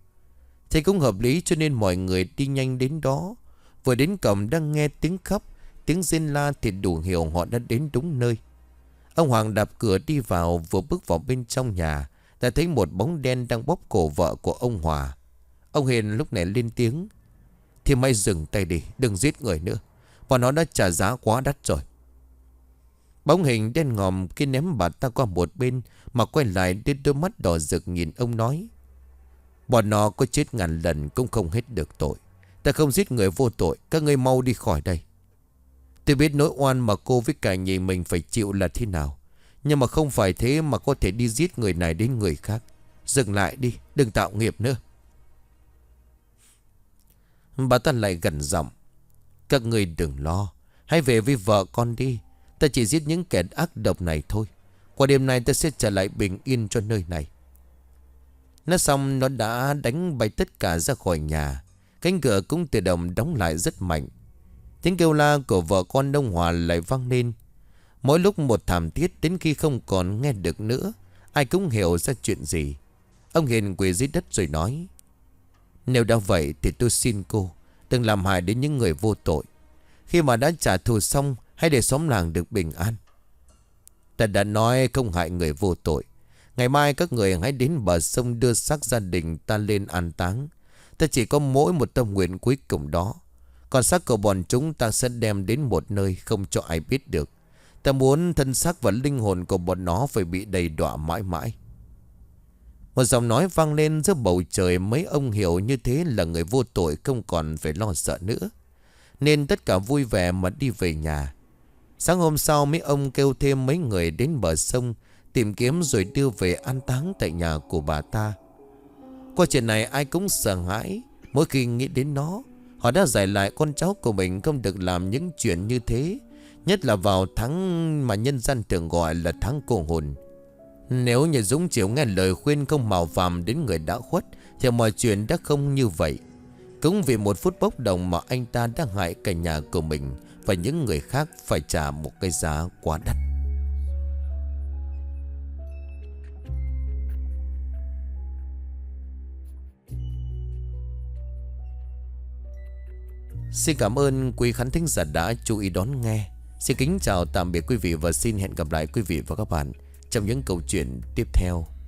Thế cũng hợp lý, cho nên mọi người đi nhanh đến đó. Vừa đến cổng đang nghe tiếng khóc, tiếng rên la thì đủ hiểu họ đã đến đúng nơi. Ông Hoàng đạp cửa đi vào, vừa bước vào bên trong nhà đã thấy một bóng đen đang bóp cổ vợ của ông Hòa. Ông Hiền lúc này lên tiếng: thì mày dừng tay đi, đừng giết người nữa, bọn nó đã trả giá quá đắt rồi. Bóng hình đen ngòm kia ném bà ta qua một bên, mà quay lại đến đôi mắt đỏ rực nhìn ông nói: bọn nó có chết ngàn lần cũng không hết được tội. Ta không giết người vô tội, các ngươi mau đi khỏi đây. Tôi biết nỗi oan mà cô với cả nhị mình phải chịu là thế nào, nhưng mà không phải thế mà có thể đi giết người này đến người khác. Dừng lại đi, đừng tạo nghiệp nữa. Bà ta lại gần giọng: các ngươi đừng lo, hãy về với vợ con đi. Ta chỉ giết những kẻ ác độc này thôi. Qua đêm nay ta sẽ trở lại bình yên cho nơi này. Nói xong nó đã đánh bay tất cả ra khỏi nhà. Cánh cửa cũng tự động đóng lại rất mạnh. Tiếng kêu la của vợ con ông Hòa lại vang lên, mỗi lúc một thảm thiết, đến khi không còn nghe được nữa. Ai cũng hiểu ra chuyện gì. Ông Hiền quỳ dưới đất rồi nói: nếu đã vậy thì tôi xin cô đừng làm hại đến những người vô tội. Khi mà đã trả thù xong, hãy để xóm làng được bình an. Ta đã nói không hại người vô tội. Ngày mai các người hãy đến bờ sông đưa xác gia đình ta lên an táng. Ta chỉ có mỗi một tâm nguyện cuối cùng đó. Còn xác của bọn chúng ta sẽ đem đến một nơi không cho ai biết được. Ta muốn thân xác và linh hồn của bọn nó phải bị đầy đọa mãi mãi. Một giọng nói vang lên giữa bầu trời. Mấy ông hiểu như thế là người vô tội không còn phải lo sợ nữa, nên tất cả vui vẻ mà đi về nhà. Sáng hôm sau mấy ông kêu thêm mấy người đến bờ sông tìm kiếm rồi đưa về an táng tại nhà của bà ta. Qua chuyện này ai cũng sợ hãi. Mỗi khi nghĩ đến nó, họ đã dạy lại con cháu của mình không được làm những chuyện như thế, nhất là vào tháng mà nhân dân thường gọi là tháng cô hồn. Nếu như Dũng chịu nghe lời khuyên không mạo phạm đến người đã khuất thì mọi chuyện đã không như vậy. Cũng vì một phút bốc đồng mà anh ta đã hại cả nhà của mình và những người khác phải trả một cái giá quá đắt. Xin cảm ơn quý khán thính giả đã chú ý đón nghe. Xin kính chào tạm biệt quý vị và xin hẹn gặp lại quý vị và các bạn trong những câu chuyện tiếp theo.